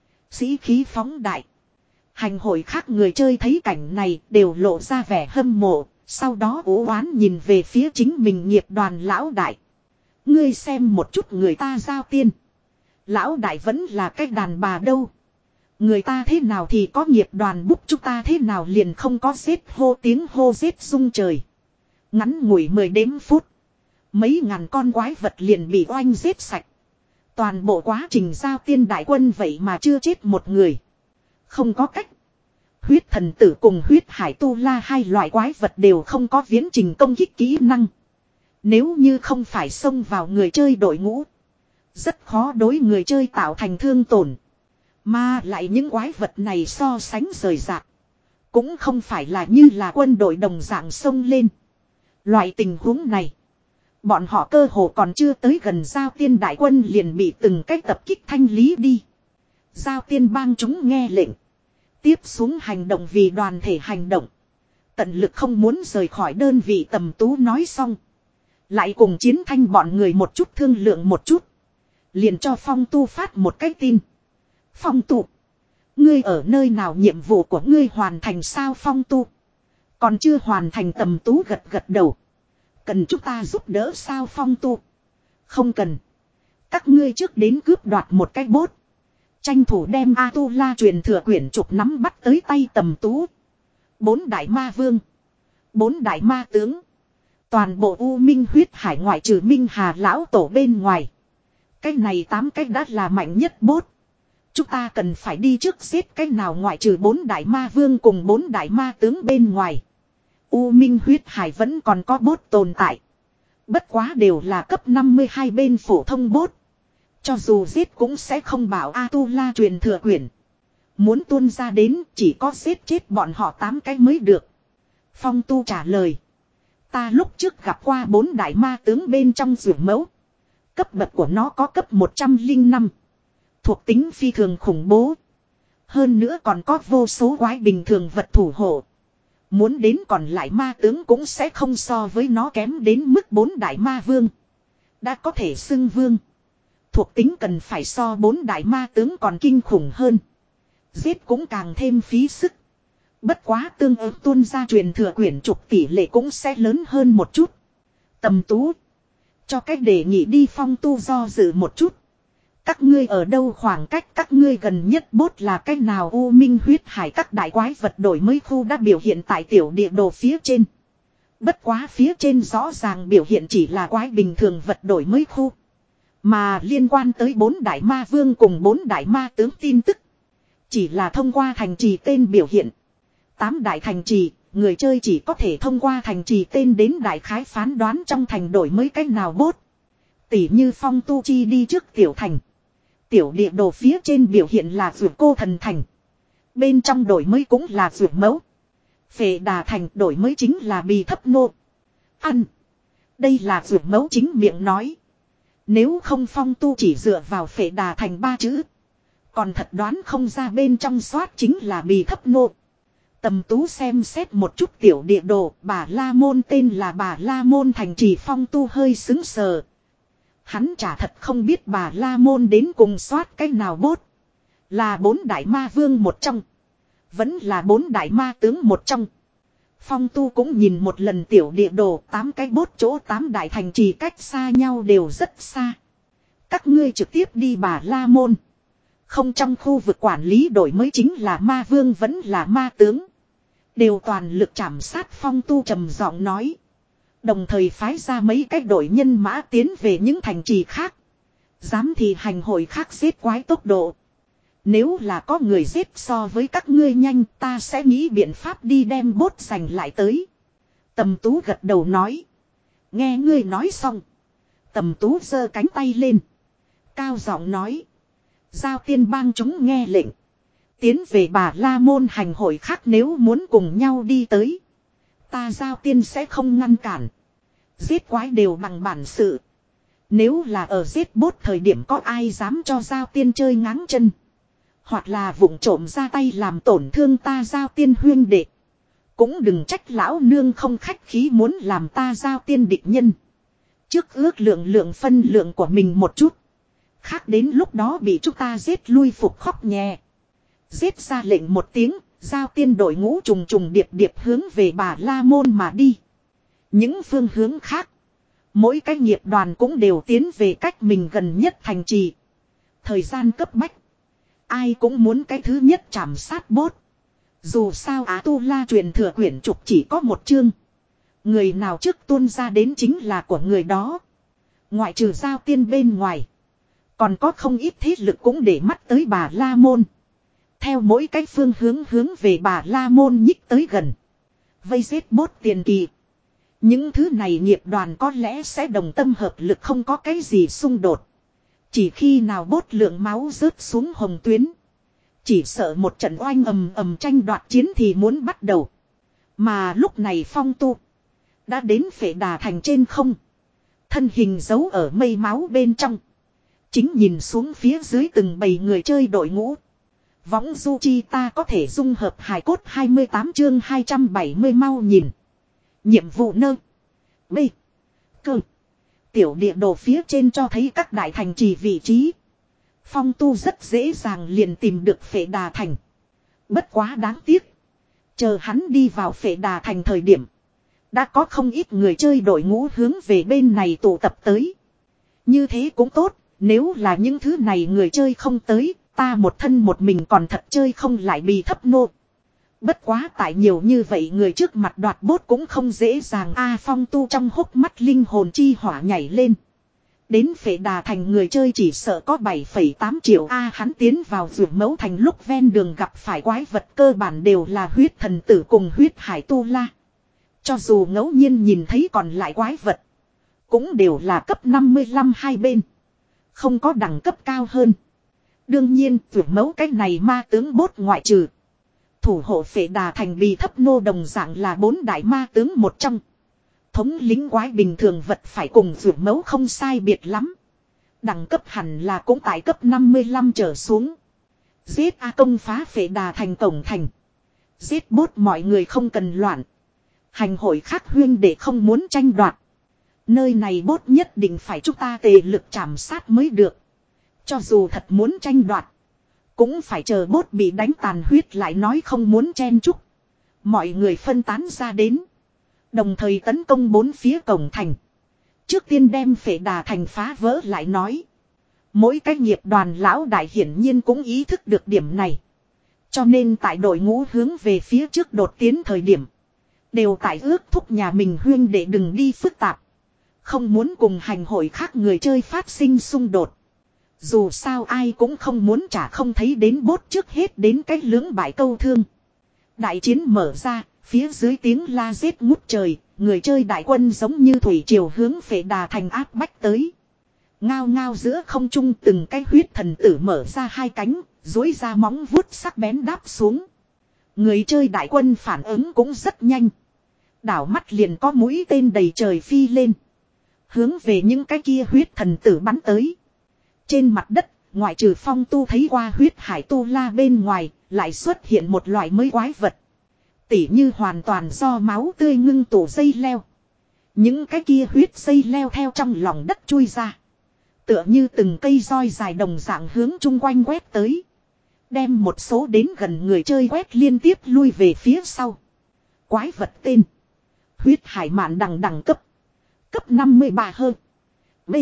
A: Sĩ khí phóng đại. Hành hội khác người chơi thấy cảnh này đều lộ ra vẻ hâm mộ. Sau đó ố oán nhìn về phía chính mình nghiệp đoàn lão đại. Ngươi xem một chút người ta giao tiên. Lão đại vẫn là cái đàn bà đâu. Người ta thế nào thì có nghiệp đoàn bút chúng ta thế nào liền không có giết hô tiếng hô giết rung trời. Ngắn ngủi mười đếm phút. Mấy ngàn con quái vật liền bị oanh giết sạch. Toàn bộ quá trình giao tiên đại quân vậy mà chưa chết một người. Không có cách. Huyết thần tử cùng huyết hải tu la hai loại quái vật đều không có viễn trình công kích kỹ năng. Nếu như không phải xông vào người chơi đội ngũ. Rất khó đối người chơi tạo thành thương tổn. Mà lại những quái vật này so sánh rời rạc. Cũng không phải là như là quân đội đồng dạng xông lên. Loại tình huống này. Bọn họ cơ hồ còn chưa tới gần giao tiên đại quân liền bị từng cách tập kích thanh lý đi. Giao tiên bang chúng nghe lệnh. Tiếp xuống hành động vì đoàn thể hành động. Tận lực không muốn rời khỏi đơn vị Tầm Tú nói xong. Lại cùng Chiến Thanh bọn người một chút thương lượng một chút. Liền cho Phong Tu phát một cái tin. Phong Tu. Ngươi ở nơi nào nhiệm vụ của ngươi hoàn thành sao Phong Tu. Còn chưa hoàn thành Tầm Tú gật gật đầu. Cần chúng ta giúp đỡ sao Phong Tu. Không cần. Các ngươi trước đến cướp đoạt một cái bốt. Tranh thủ đem A-tu-la truyền thừa quyển trục nắm bắt tới tay Tầm Tú. Bốn đại ma vương. Bốn đại ma tướng. Toàn bộ U Minh huyết hải ngoại trừ Minh Hà lão tổ bên ngoài. Cái này tám cách đã là mạnh nhất bốt. Chúng ta cần phải đi trước giết cái nào ngoại trừ bốn đại ma vương cùng bốn đại ma tướng bên ngoài. U Minh huyết hải vẫn còn có bốt tồn tại. Bất quá đều là cấp năm mươi hai bên phổ thông bốt. Cho dù giết cũng sẽ không bảo A-tu-la truyền thừa quyển. Muốn tuôn ra đến chỉ có giết chết bọn họ tám cái mới được. Phong Tu trả lời. Ta lúc trước gặp qua bốn đại ma tướng bên trong rượu mẫu. Cấp bậc của nó có cấp một trăm lẻ năm. Thuộc tính phi thường khủng bố. Hơn nữa còn có vô số quái bình thường vật thủ hộ. Muốn đến còn lại ma tướng cũng sẽ không so với nó kém đến mức bốn đại ma vương. Đã có thể xưng vương. Thuộc tính cần phải so bốn đại ma tướng còn kinh khủng hơn. Giết cũng càng thêm phí sức. Bất quá tương ứng tuôn ra truyền thừa quyển trục tỷ lệ cũng sẽ lớn hơn một chút. Tầm Tú. Cho cách đề nghị đi Phong Tu do dự một chút. Các ngươi ở đâu khoảng cách các ngươi gần nhất bốt là cách nào U Minh huyết hải các đại quái vật đổi mới khu đã biểu hiện tại tiểu địa đồ phía trên. Bất quá phía trên rõ ràng biểu hiện chỉ là quái bình thường vật đổi mới khu. Mà liên quan tới bốn đại ma vương cùng bốn đại ma tướng tin tức. Chỉ là thông qua thành trì tên biểu hiện. Tám đại thành trì, người chơi chỉ có thể thông qua thành trì tên đến đại khái phán đoán trong thành đổi mới cách nào bốt. Tỉ như Phong Tu Chi đi trước tiểu thành. Tiểu địa đồ phía trên biểu hiện là vượt cô thần thành. Bên trong đổi mới cũng là vượt mẫu. Phệ Đà thành đổi mới chính là bì thấp nô. Ăn. Đây là vượt mẫu chính miệng nói. Nếu không Phong Tu chỉ dựa vào Phệ Đà thành ba chữ. Còn thật đoán không ra bên trong soát chính là bì thấp nô. Tầm Tú xem xét một chút tiểu địa đồ, bà La Môn tên là bà La Môn thành trì. Phong Tu hơi xứng sờ. Hắn chả thật không biết bà La Môn đến cùng soát cái nào bốt. Là bốn đại ma vương một trong. Vẫn là bốn đại ma tướng một trong. Phong Tu cũng nhìn một lần tiểu địa đồ, tám cái bốt chỗ tám đại thành trì cách xa nhau đều rất xa. Các ngươi trực tiếp đi bà La Môn. Không trong khu vực quản lý đổi mới chính là ma vương vẫn là ma tướng. Đều toàn lực trảm sát. Phong Tu trầm giọng nói. Đồng thời phái ra mấy cái đội nhân mã tiến về những thành trì khác. Dám thì hành hội khác giết quái tốc độ. Nếu là có người giết so với các ngươi nhanh, ta sẽ nghĩ biện pháp đi đem bốt giành lại tới. Tầm Tú gật đầu nói. Nghe ngươi nói xong. Tầm Tú giơ cánh tay lên. Cao giọng nói. Giao tiên bang chúng nghe lệnh. Tiến về bà La Môn hành hội khác, nếu muốn cùng nhau đi tới. Ta Giao tiên sẽ không ngăn cản. Giết quái đều bằng bản sự. Nếu là ở giết bốt thời điểm có ai dám cho Giao tiên chơi ngáng chân. Hoặc là vụng trộm ra tay làm tổn thương ta Giao tiên huyên đệ. Cũng đừng trách lão nương không khách khí muốn làm ta Giao tiên địch nhân. Trước ước lượng lượng phân lượng của mình một chút. Khác đến lúc đó bị chúng ta giết lui phục khóc nhè. Giết ra lệnh một tiếng, Giao tiên đội ngũ trùng trùng điệp điệp hướng về bà La Môn mà đi. Những phương hướng khác. Mỗi cái nghiệp đoàn cũng đều tiến về cách mình gần nhất thành trì. Thời gian cấp bách. Ai cũng muốn cái thứ nhất trảm sát bốt. Dù sao Á Tu La truyền thừa quyển trục chỉ có một chương. Người nào trước tuôn ra đến chính là của người đó. Ngoại trừ Giao tiên bên ngoài. Còn có không ít thế lực cũng để mắt tới bà La Môn. Theo mỗi cái phương hướng hướng về bà La Môn nhích tới gần. Vây giết bốt tiền kỳ. Những thứ này nghiệp đoàn có lẽ sẽ đồng tâm hợp lực, không có cái gì xung đột. Chỉ khi nào bốt lượng máu rớt xuống hồng tuyến. Chỉ sợ một trận oanh ầm ầm tranh đoạt chiến thì muốn bắt đầu. Mà lúc này Phong Tu đã đến Phệ Đà thành trên không. Thân hình giấu ở mây máu bên trong. Chính nhìn xuống phía dưới từng bầy người chơi đội ngũ. Võng du chi ta có thể dung hợp hài cốt hai mươi tám chương hai trăm bảy mươi mau nhìn. Nhiệm vụ nơ. B. Cơ. Tiểu địa đồ phía trên cho thấy các đại thành trì vị trí. Phong Tu rất dễ dàng liền tìm được Phệ Đà thành. Bất quá đáng tiếc. Chờ hắn đi vào Phệ Đà thành thời điểm. Đã có không ít người chơi đội ngũ hướng về bên này tụ tập tới. Như thế cũng tốt. Nếu là những thứ này người chơi không tới, ta một thân một mình còn thật chơi không lại bị thấp nô. Bất quá tại nhiều như vậy người trước mặt đoạt bốt cũng không dễ dàng. A Phong Tu trong hốc mắt linh hồn chi hỏa nhảy lên. Đến Phệ Đà thành người chơi chỉ sợ có bảy phẩy tám triệu. A hắn tiến vào Dược Mẫu thành lúc ven đường gặp phải quái vật cơ bản đều là huyết thần tử cùng huyết hải tu la. Cho dù ngẫu nhiên nhìn thấy còn lại quái vật, cũng đều là cấp năm mươi lăm hai bên. Không có đẳng cấp cao hơn. Đương nhiên Dược Mẫu cái này ma tướng bốt ngoại trừ. Thủ hộ Phệ Đà thành bị thấp nô đồng dạng là bốn đại ma tướng một trong. Thống lính quái bình thường vật phải cùng Dược Mẫu không sai biệt lắm. Đẳng cấp hẳn là cũng tại cấp năm mươi lăm trở xuống. Giết A công phá Phệ Đà thành tổng thành. Giết bốt mọi người không cần loạn. Hành hội khác huyên để không muốn tranh đoạt. Nơi này bốt nhất định phải chúng ta tề lực trảm sát mới được. Cho dù thật muốn tranh đoạt. Cũng phải chờ bốt bị đánh tàn huyết lại nói không muốn chen chúc. Mọi người phân tán ra đến. Đồng thời tấn công bốn phía cổng thành. Trước tiên đem Phệ Đà thành phá vỡ lại nói. Mỗi cái nghiệp đoàn lão đại hiển nhiên cũng ý thức được điểm này. Cho nên tại đội ngũ hướng về phía trước đột tiến thời điểm. Đều tại ước thúc nhà mình huyên để đừng đi phức tạp. Không muốn cùng hành hội khác người chơi phát sinh xung đột. Dù sao ai cũng không muốn trả không thấy đến bốt trước hết đến cái lưỡng bại câu thương. Đại chiến mở ra, Phía dưới tiếng la giết ngút trời, người chơi đại quân giống như thủy triều hướng Phệ Đà Thành áp bách tới. Ngao ngao giữa không trung từng cái huyết thần tử mở ra hai cánh, duỗi ra móng vuốt sắc bén đáp xuống. Người chơi đại quân phản ứng cũng rất nhanh. Đảo mắt liền có mũi tên đầy trời phi lên. Hướng về những cái kia huyết thần tử bắn tới. Trên mặt đất, ngoại trừ Phong Tu thấy qua huyết hải tu la bên ngoài, lại xuất hiện một loại mới quái vật. Tỉ như hoàn toàn do máu tươi ngưng tụ dây leo. Những cái kia huyết dây leo theo trong lòng đất chui ra. Tựa như từng cây roi dài đồng dạng hướng chung quanh quét tới. Đem một số đến gần người chơi quét liên tiếp lui về phía sau. Quái vật tên. Huyết hải mạn đằng đẳng cấp. Cấp năm mươi ba hơn. B.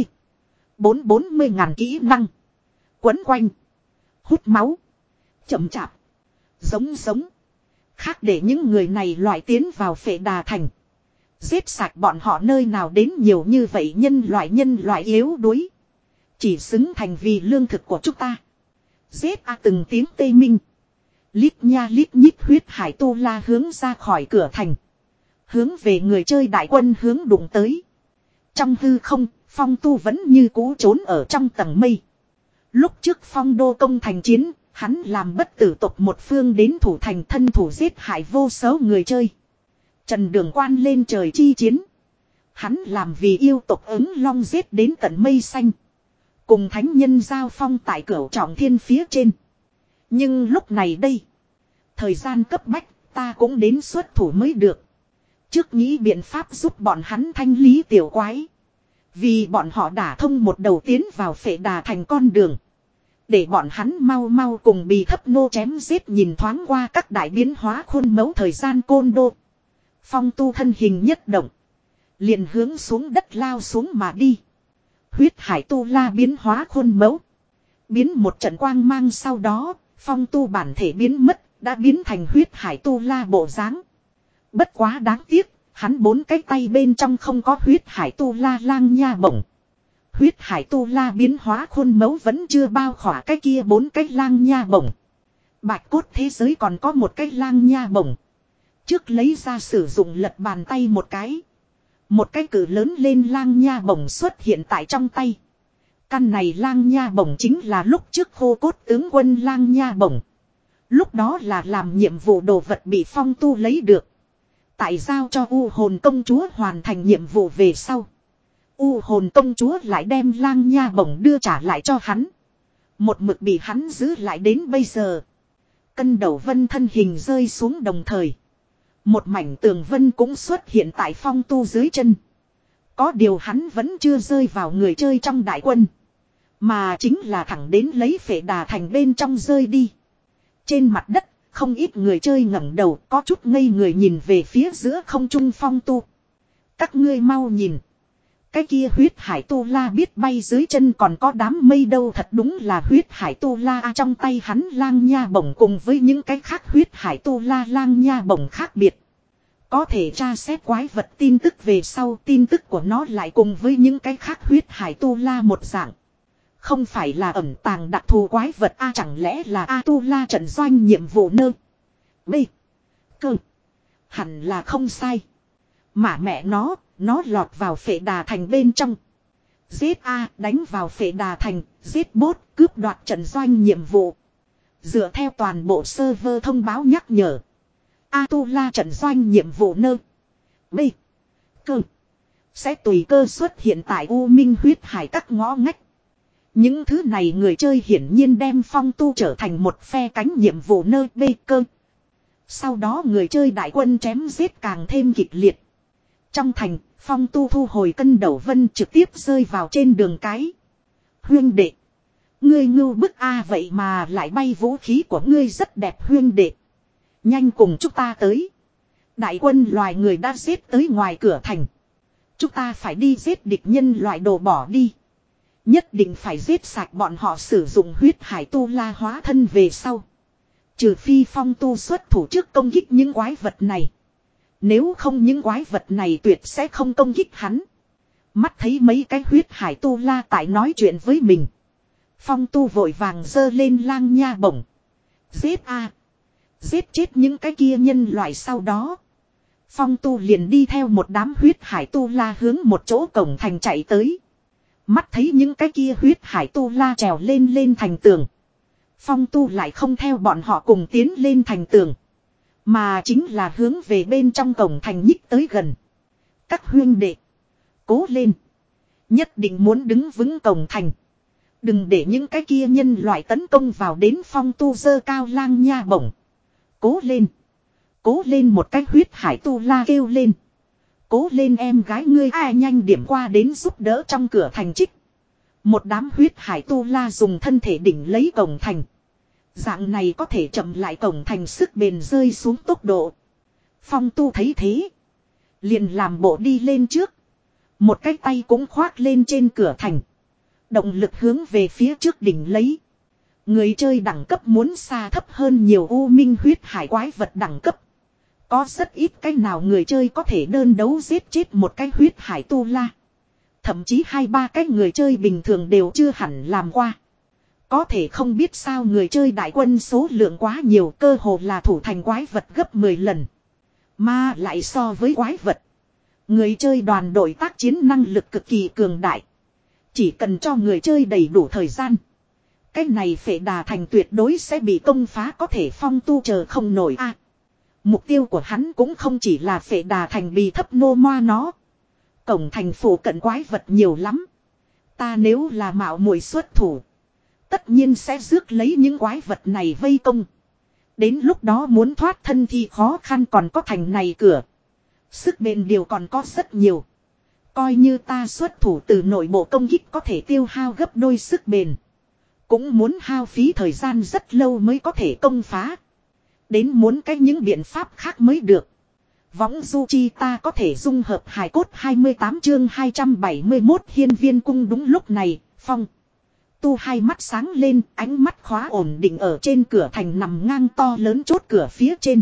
A: bốn bốn mươi ngàn kỹ năng. Quấn quanh. Hút máu. Chậm chạp. Giống giống. Khác để những người này loại tiến vào Phệ Đà Thành. Giết sạch bọn họ nơi nào đến nhiều như vậy nhân loại nhân loại yếu đuối. Chỉ xứng thành vì lương thực của chúng ta. Giết a từng tiếng tê minh. Lít nha lít nhít huyết hải tu la hướng ra khỏi cửa thành. Hướng về người chơi đại quân hướng đụng tới. Trong hư không, Phong Tu vẫn như cũ trốn ở trong tầng mây. Lúc trước Phong Đô công thành chiến, hắn làm bất tử tộc một phương đến thủ thành thân thủ giết hại vô số người chơi. Trần Đường Quan lên trời chi chiến. Hắn làm vì yêu tộc ứng long giết đến tận mây xanh. Cùng thánh nhân giao phong tại cửu trọng thiên phía trên. Nhưng lúc này đây. Thời gian cấp bách ta cũng đến xuất thủ mới được. Trước nghĩ biện pháp giúp bọn hắn thanh lý tiểu quái. Vì bọn họ đã thông một đầu tiến vào Phệ Đà Thành con đường. Để bọn hắn mau mau cùng Bì Thấp Nô chém giết nhìn thoáng qua các đại biến hóa khuôn mẫu thời gian côn đô. Phong Tu thân hình nhất động. Liền hướng xuống đất lao xuống mà đi. Huyết hải tu la biến hóa khuôn mẫu. Biến một trận quang mang sau đó, Phong Tu bản thể biến mất, đã biến thành huyết hải tu la bộ dáng. Bất quá đáng tiếc, hắn bốn cái tay bên trong không có huyết hải tu la lang nha bổng. Huyết hải tu la biến hóa khuôn mẫu vẫn chưa bao khỏa cái kia bốn cái lang nha bổng. Bạch cốt thế giới còn có một cái lang nha bổng. Trước lấy ra sử dụng lật bàn tay một cái. Một cái cử lớn lên lang nha bổng xuất hiện tại trong tay. Căn này lang nha bổng chính là lúc trước khô cốt tướng quân lang nha bổng. Lúc đó là làm nhiệm vụ đồ vật bị Phong Tu lấy được. Tại giao cho U hồn công chúa hoàn thành nhiệm vụ về sau. U hồn công chúa lại đem lang nha bổng đưa trả lại cho hắn. Một mực bị hắn giữ lại đến bây giờ. Cân đầu vân thân hình rơi xuống đồng thời. Một mảnh tường vân cũng xuất hiện tại Phong Tu dưới chân. Có điều hắn vẫn chưa rơi vào người chơi trong đại quân. Mà chính là thẳng đến lấy Phệ Đà Thành bên trong rơi đi. Trên mặt đất, không ít người chơi ngẩng đầu có chút ngây người nhìn về phía giữa không trung Phong Tu. Các ngươi mau nhìn. Cái kia huyết hải tu la biết bay dưới chân còn có đám mây đâu, thật đúng là huyết hải tu la. Trong tay hắn lang nha bổng cùng với những cái khác huyết hải tu la lang nha bổng khác biệt. Có thể tra xét quái vật tin tức về sau, tin tức của nó lại cùng với những cái khác huyết hải tu la một dạng. Không phải là ẩn tàng đặc thù quái vật a, chẳng lẽ là A tu la trận doanh nhiệm vụ nơ. B. Cơ. Hẳn là không sai. Mà mẹ nó, nó lọt vào Phệ Đà Thành bên trong. Giết A, đánh vào Phệ Đà Thành, giết bốt, cướp đoạt trận doanh nhiệm vụ. Dựa theo toàn bộ server thông báo nhắc nhở. A tu la trận doanh nhiệm vụ nơ. B. Cơ. Sẽ tùy cơ xuất hiện tại U Minh huyết hải các ngõ ngách. Những thứ này người chơi hiển nhiên đem Phong Tu trở thành một phe cánh nhiệm vụ nơi B cơ. Sau đó người chơi đại quân chém giết càng thêm kịch liệt. Trong thành, Phong Tu thu hồi cân đầu vân trực tiếp rơi vào trên đường cái. Huyên đệ. Ngươi ngưu bức A, vậy mà lại bay vũ khí của ngươi rất đẹp huyên đệ. Nhanh cùng chúng ta tới. Đại quân loài người đã giết tới ngoài cửa thành. Chúng ta phải đi giết địch nhân loại đồ bỏ đi. Nhất định phải giết sạch bọn họ, sử dụng huyết hải tu la hóa thân về sau. Trừ phi Phong Tu xuất thủ trước công kích những quái vật này. Nếu không những quái vật này tuyệt sẽ không công kích hắn. Mắt thấy mấy cái huyết hải tu la tại nói chuyện với mình. Phong Tu vội vàng giơ lên lang nha bổng. Giết a, giết chết những cái kia nhân loại sau đó. Phong tu liền đi theo một đám huyết hải tu la hướng một chỗ cổng thành chạy tới. Mắt thấy những cái kia huyết hải tu la trèo lên lên thành tường. Phong tu lại không theo bọn họ cùng tiến lên thành tường. Mà chính là hướng về bên trong cổng thành nhích tới gần. Các huynh đệ. Cố lên. Nhất định muốn đứng vững cổng thành. Đừng để những cái kia nhân loại tấn công vào đến phong tu dơ cao lang nha bổng. Cố lên. Cố lên một cái huyết hải tu la kêu lên. Cố lên em gái ngươi ai nhanh điểm qua đến giúp đỡ trong cửa thành trích. Một đám huyết hải tu la dùng thân thể đỉnh lấy cổng thành. Dạng này có thể chậm lại cổng thành sức bền rơi xuống tốc độ. Phong tu thấy thế. Liền làm bộ đi lên trước. Một cái tay cũng khoác lên trên cửa thành. Động lực hướng về phía trước đỉnh lấy. Người chơi đẳng cấp muốn xa thấp hơn nhiều u minh huyết hải quái vật đẳng cấp. Có rất ít cái nào người chơi có thể đơn đấu giết chết một cái huyết hải tu la. Thậm chí hai ba cái người chơi bình thường đều chưa hẳn làm qua. Có thể không biết sao người chơi đại quân số lượng quá nhiều, cơ hồ là thủ thành quái vật gấp mười lần. Mà lại so với quái vật, người chơi đoàn đội tác chiến năng lực cực kỳ cường đại. Chỉ cần cho người chơi đầy đủ thời gian, cái này Phệ Đà Thành tuyệt đối sẽ bị công phá, có thể Phong tu chờ không nổi a. À, mục tiêu của hắn cũng không chỉ là Phệ Đà Thành bị thấp nô moa nó. Cổng thành phủ cận quái vật nhiều lắm. Ta nếu là mạo muội xuất thủ, tất nhiên sẽ rước lấy những quái vật này vây công. Đến lúc đó muốn thoát thân thì khó khăn, còn có thành này cửa. Sức bền điều còn có rất nhiều. Coi như ta xuất thủ từ nội bộ công kích có thể tiêu hao gấp đôi sức bền. Cũng muốn hao phí thời gian rất lâu mới có thể công phá. Đến muốn cách những biện pháp khác mới được. Võng du chi ta có thể dung hợp hài cốt hai mươi tám chương hai trăm bảy mươi mốt hiên viên cung. Đúng lúc này, Phong tu hai mắt sáng lên, ánh mắt khóa ổn định ở trên cửa thành nằm ngang to lớn chốt cửa phía trên.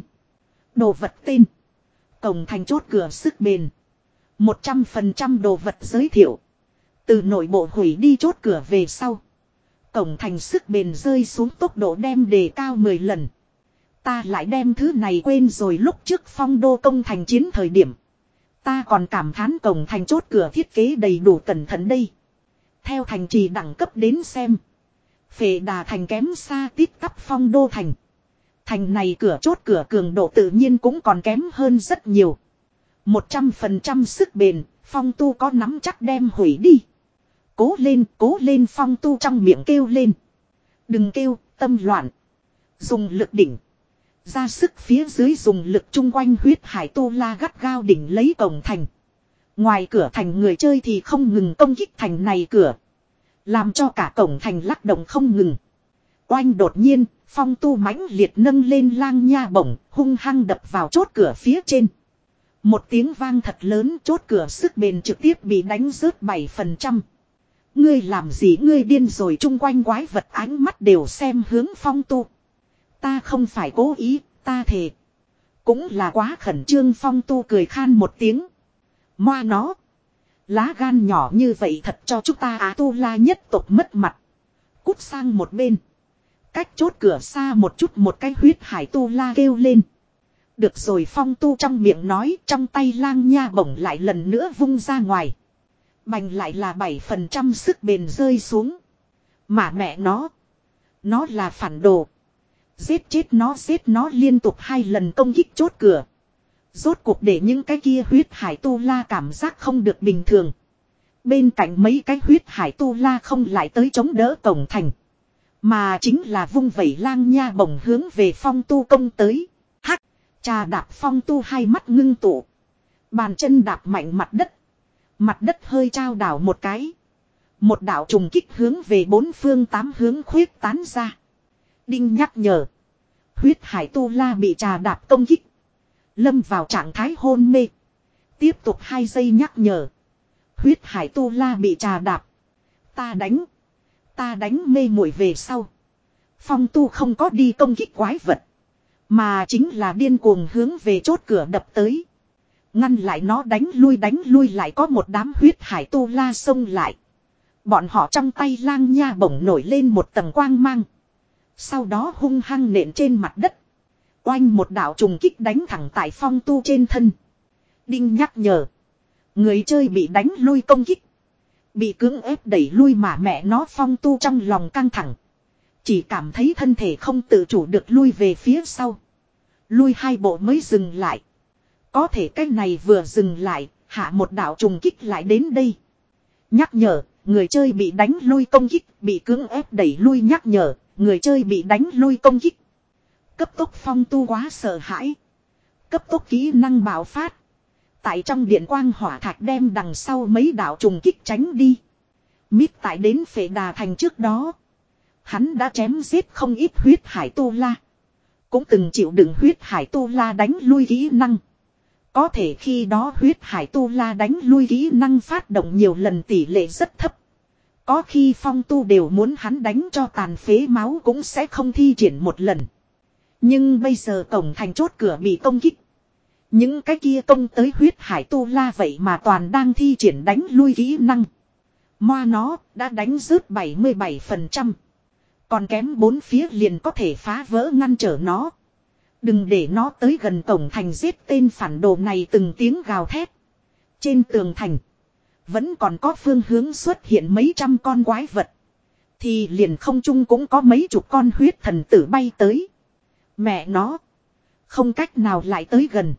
A: Đồ vật tên. Cổng thành chốt cửa sức bền. một trăm phần trăm đồ vật giới thiệu. Từ nội bộ hủy đi chốt cửa về sau. Cổng thành sức bền rơi xuống tốc độ đem đề cao mười lần. Ta lại đem thứ này quên rồi, lúc trước Phong đô công thành chiến thời điểm. Ta còn cảm thán cổng thành chốt cửa thiết kế đầy đủ cẩn thận đây. Theo thành trì đẳng cấp đến xem. Phệ Đà Thành kém xa tít tắp Phong đô thành. Thành này cửa chốt cửa cường độ tự nhiên cũng còn kém hơn rất nhiều. một trăm phần trăm sức bền, Phong tu có nắm chắc đem hủy đi. Cố lên, cố lên, Phong tu trong miệng kêu lên. Đừng kêu, tâm loạn. Dùng lực đỉnh. Ra sức phía dưới dùng lực chung quanh huyết hải tu la gắt gao đỉnh lấy cổng thành. Ngoài cửa thành người chơi thì không ngừng công kích thành này cửa. Làm cho cả cổng thành lắc động không ngừng. Oanh, đột nhiên, Phong tu mãnh liệt nâng lên lang nha bổng, hung hăng đập vào chốt cửa phía trên. Một tiếng vang thật lớn, chốt cửa sức bền trực tiếp bị đánh rớt bảy phần trăm. Ngươi làm gì, ngươi điên rồi, chung quanh quái vật ánh mắt đều xem hướng Phong tu. Ta không phải cố ý, ta thề. Cũng là quá khẩn trương, Phong tu cười khan một tiếng. Moa nó. Lá gan nhỏ như vậy thật cho chúng ta Á Tu La nhất tộc mất mặt. Cút sang một bên. Cách chốt cửa xa một chút, một cái huyết hải tu la kêu lên. Được rồi, Phong tu trong miệng nói, trong tay lang nha bổng lại lần nữa vung ra ngoài. Bành, lại là bảy phần trăm sức bền rơi xuống. Mà mẹ nó. Nó là phản đồ. Giết chết nó, giết nó, liên tục hai lần công kích chốt cửa. Rốt cuộc để những cái kia huyết hải tu la cảm giác không được bình thường. Bên cạnh mấy cái huyết hải tu la không lại tới chống đỡ cổng thành. Mà chính là vung vẩy lang nha bổng hướng về Phong tu công tới. Hắc, trà đạp Phong tu hai mắt ngưng tụ. Bàn chân đạp mạnh mặt đất. Mặt đất hơi trao đảo một cái. Một đạo trùng kích hướng về bốn phương tám hướng khuyết tán ra. Đinh nhắc nhở. Huyết hải tu la bị trà đạp công kích. Lâm vào trạng thái hôn mê. Tiếp tục hai giây nhắc nhở. Huyết hải tu la bị trà đạp. Ta đánh. Ta đánh mê muội về sau. Phong tu không có đi công kích quái vật. Mà chính là điên cuồng hướng về chốt cửa đập tới. Ngăn lại nó, đánh lui đánh lui, lại có một đám huyết hải tu la xông lại. Bọn họ trong tay lang nha bổng nổi lên một tầng quang mang. Sau đó hung hăng nện trên mặt đất. Oanh, một đạo trùng kích đánh thẳng tại Phong tu trên thân. Đinh nhắc nhở. Người chơi bị đánh lui công kích. Bị cưỡng ép đẩy lui mà mẹ nó Phong Tu trong lòng căng thẳng. Chỉ cảm thấy thân thể không tự chủ được lui về phía sau. Lui hai bộ mới dừng lại. Có thể cái này vừa dừng lại, hạ một đạo trùng kích lại đến đây. Nhắc nhở, người chơi bị đánh lui công kích, bị cưỡng ép đẩy lui nhắc nhở, người chơi bị đánh lui công kích. Cấp tốc Phong Tu quá sợ hãi. Cấp tốc kỹ năng bạo phát. Tại trong điện quang hỏa thạch đem đằng sau mấy đạo trùng kích tránh đi. Mít tại đến Phệ Đà Thành trước đó. Hắn đã chém giết không ít huyết hải tu la. Cũng từng chịu đựng huyết hải tu la đánh lui kỹ năng. Có thể khi đó huyết hải tu la đánh lui kỹ năng phát động nhiều lần tỷ lệ rất thấp. Có khi Phong Tu đều muốn hắn đánh cho tàn phế máu cũng sẽ không thi triển một lần. Nhưng bây giờ cổng thành chốt cửa bị công kích. Những cái kia công tới huyết hải tu la vậy mà toàn đang thi triển đánh lui kỹ năng. Moa nó đã đánh rớt bảy mươi bảy phần trăm. Còn kém bốn phía liền có thể phá vỡ ngăn trở nó. Đừng để nó tới gần cổng thành giết tên phản đồ này từng tiếng gào thét. Trên tường thành. Vẫn còn có phương hướng xuất hiện mấy trăm con quái vật. Thì liền không chung cũng có mấy chục con huyết thần tử bay tới. Mẹ nó. Không cách nào lại tới gần.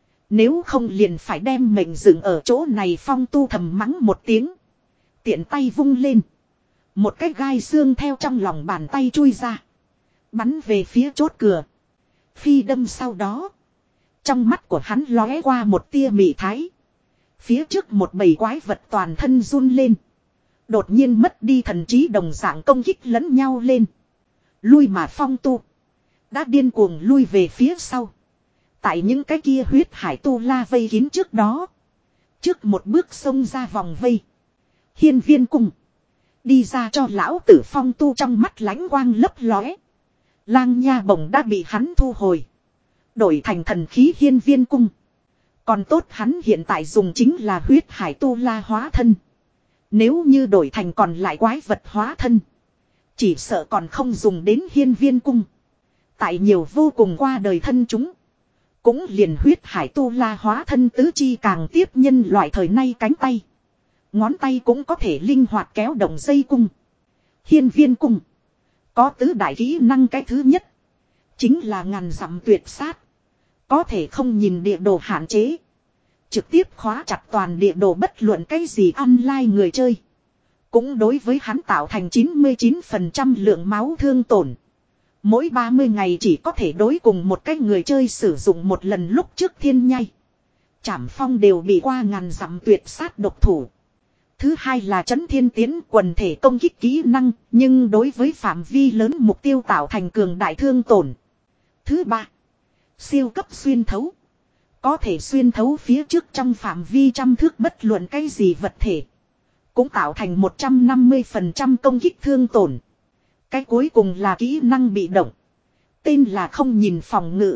A: Nếu không liền phải đem mình dừng ở chỗ này Phong Tu thầm mắng một tiếng. Tiện tay vung lên. Một cái gai xương theo trong lòng bàn tay chui ra. Bắn về phía chốt cửa. Phi đâm sau đó. Trong mắt của hắn lóe qua một tia mị thái. Phía trước một bầy quái vật toàn thân run lên. Đột nhiên mất đi thần trí đồng dạng công kích lẫn nhau lên. Lui mà Phong Tu. Đã điên cuồng lui về phía sau. Tại những cái kia huyết hải tu la vây kín trước đó. Trước một bước xông ra vòng vây. Hiên viên cung. Đi ra cho lão tử Phong Tu trong mắt lánh quang lấp lóe. Lang nha bổng đã bị hắn thu hồi. Đổi thành thần khí hiên viên cung. Còn tốt hắn hiện tại dùng chính là huyết hải tu la hóa thân. Nếu như đổi thành còn lại quái vật hóa thân. Chỉ sợ còn không dùng đến hiên viên cung. Tại nhiều vô cùng qua đời thân chúng. Cũng liền huyết hải tu la hóa thân tứ chi càng tiếp nhân loại thời nay cánh tay. Ngón tay cũng có thể linh hoạt kéo động dây cung. Hiên viên cung. Có tứ đại kỹ năng cái thứ nhất. Chính là ngàn dặm tuyệt sát. Có thể không nhìn địa đồ hạn chế. Trực tiếp khóa chặt toàn địa đồ bất luận cái gì online người chơi. Cũng đối với hắn tạo thành chín mươi chín phần trăm lượng máu thương tổn. Mỗi ba mươi ngày chỉ có thể đối cùng một cái người chơi sử dụng một lần lúc trước thiên nhai. Trảm phong đều bị qua ngàn dặm tuyệt sát độc thủ. Thứ hai là chấn thiên tiến quần thể công kích kỹ năng, nhưng đối với phạm vi lớn mục tiêu tạo thành cường đại thương tổn. Thứ ba, siêu cấp xuyên thấu. Có thể xuyên thấu phía trước trong phạm vi trăm thước bất luận cái gì vật thể. Cũng tạo thành một trăm năm mươi phần trăm công kích thương tổn. Cái cuối cùng là kỹ năng bị động. Tên là không nhìn phòng ngự.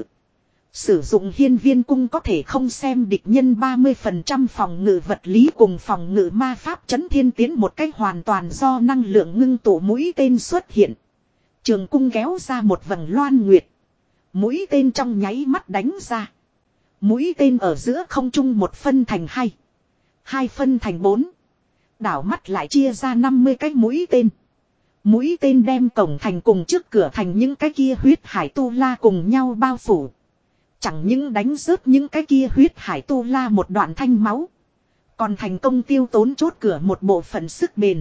A: Sử dụng hiên viên cung có thể không xem địch nhân ba mươi phần trăm phòng ngự vật lý cùng phòng ngự ma pháp chấn thiên tiến một cách hoàn toàn do năng lượng ngưng tụ mũi tên xuất hiện. Trường cung kéo ra một vầng loan nguyệt. Mũi tên trong nháy mắt đánh ra. Mũi tên ở giữa không trung một phân thành hai. Hai phân thành bốn. Đảo mắt lại chia ra năm mươi cái mũi tên. Mũi tên đem cổng thành cùng trước cửa thành những cái kia huyết hải tu la cùng nhau bao phủ. Chẳng những đánh rớt những cái kia huyết hải tu la một đoạn thanh máu. Còn thành công tiêu tốn chốt cửa một bộ phận sức bền.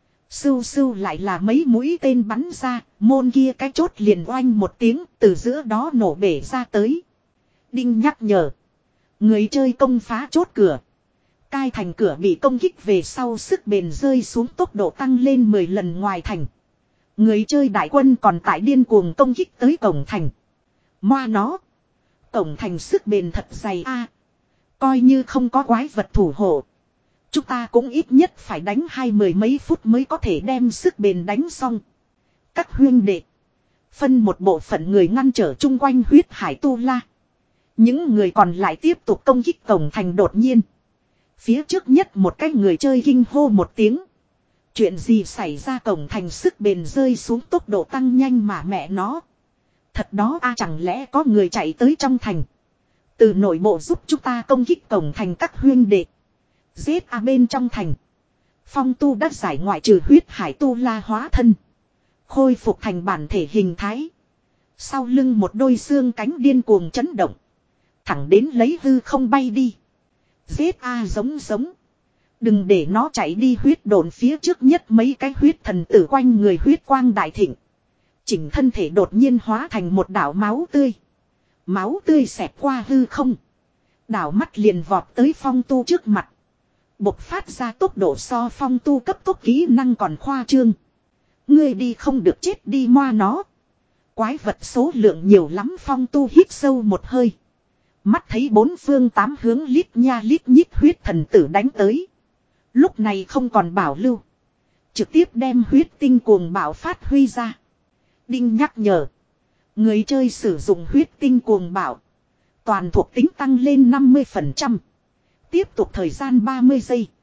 A: Sưu sưu lại là mấy mũi tên bắn ra, môn kia cái chốt liền oanh một tiếng, từ giữa đó nổ bể ra tới. Đinh nhắc nhở. Người chơi công phá chốt cửa. Cai thành cửa bị công kích về sau sức bền rơi xuống tốc độ tăng lên mười lần ngoài thành. Người chơi đại quân còn tại điên cuồng công kích tới cổng thành. Moa nó. Cổng thành sức bền thật dày a. Coi như không có quái vật thủ hộ. Chúng ta cũng ít nhất phải đánh hai mười mấy phút mới có thể đem sức bền đánh xong. Các huyên đệ. Phân một bộ phận người ngăn trở chung quanh huyết hải tu la. Những người còn lại tiếp tục công kích cổng thành đột nhiên. Phía trước nhất một cái người chơi kinh hô một tiếng. Chuyện gì xảy ra cổng thành sức bền rơi xuống tốc độ tăng nhanh mà mẹ nó. Thật đó a à, chẳng lẽ có người chạy tới trong thành. Từ nội bộ giúp chúng ta công kích cổng thành các huyên đệ. Giết a bên trong thành. Phong tu đã giải ngoại trừ huyết hải tu la hóa thân. Khôi phục thành bản thể hình thái. Sau lưng một đôi xương cánh điên cuồng chấn động. Thẳng đến lấy hư không bay đi. Giết a giống giống. Đừng để nó chạy đi huyết đồn phía trước nhất mấy cái huyết thần tử quanh người huyết quang đại thịnh. Chỉnh thân thể đột nhiên hóa thành một đảo máu tươi. Máu tươi xẹt qua hư không. Đảo mắt liền vọt tới phong tu trước mặt. Bộc phát ra tốc độ so phong tu cấp tốc kỹ năng còn khoa trương. Ngươi đi không được chết đi moa nó. Quái vật số lượng nhiều lắm phong tu hít sâu một hơi. Mắt thấy bốn phương tám hướng lít nha lít nhít huyết thần tử đánh tới. Lúc này không còn bảo lưu. Trực tiếp đem huyết tinh cuồng bạo phát huy ra. Đinh nhắc nhở. Người chơi sử dụng huyết tinh cuồng bạo. Toàn thuộc tính tăng lên năm mươi phần trăm. Tiếp tục thời gian ba mươi giây.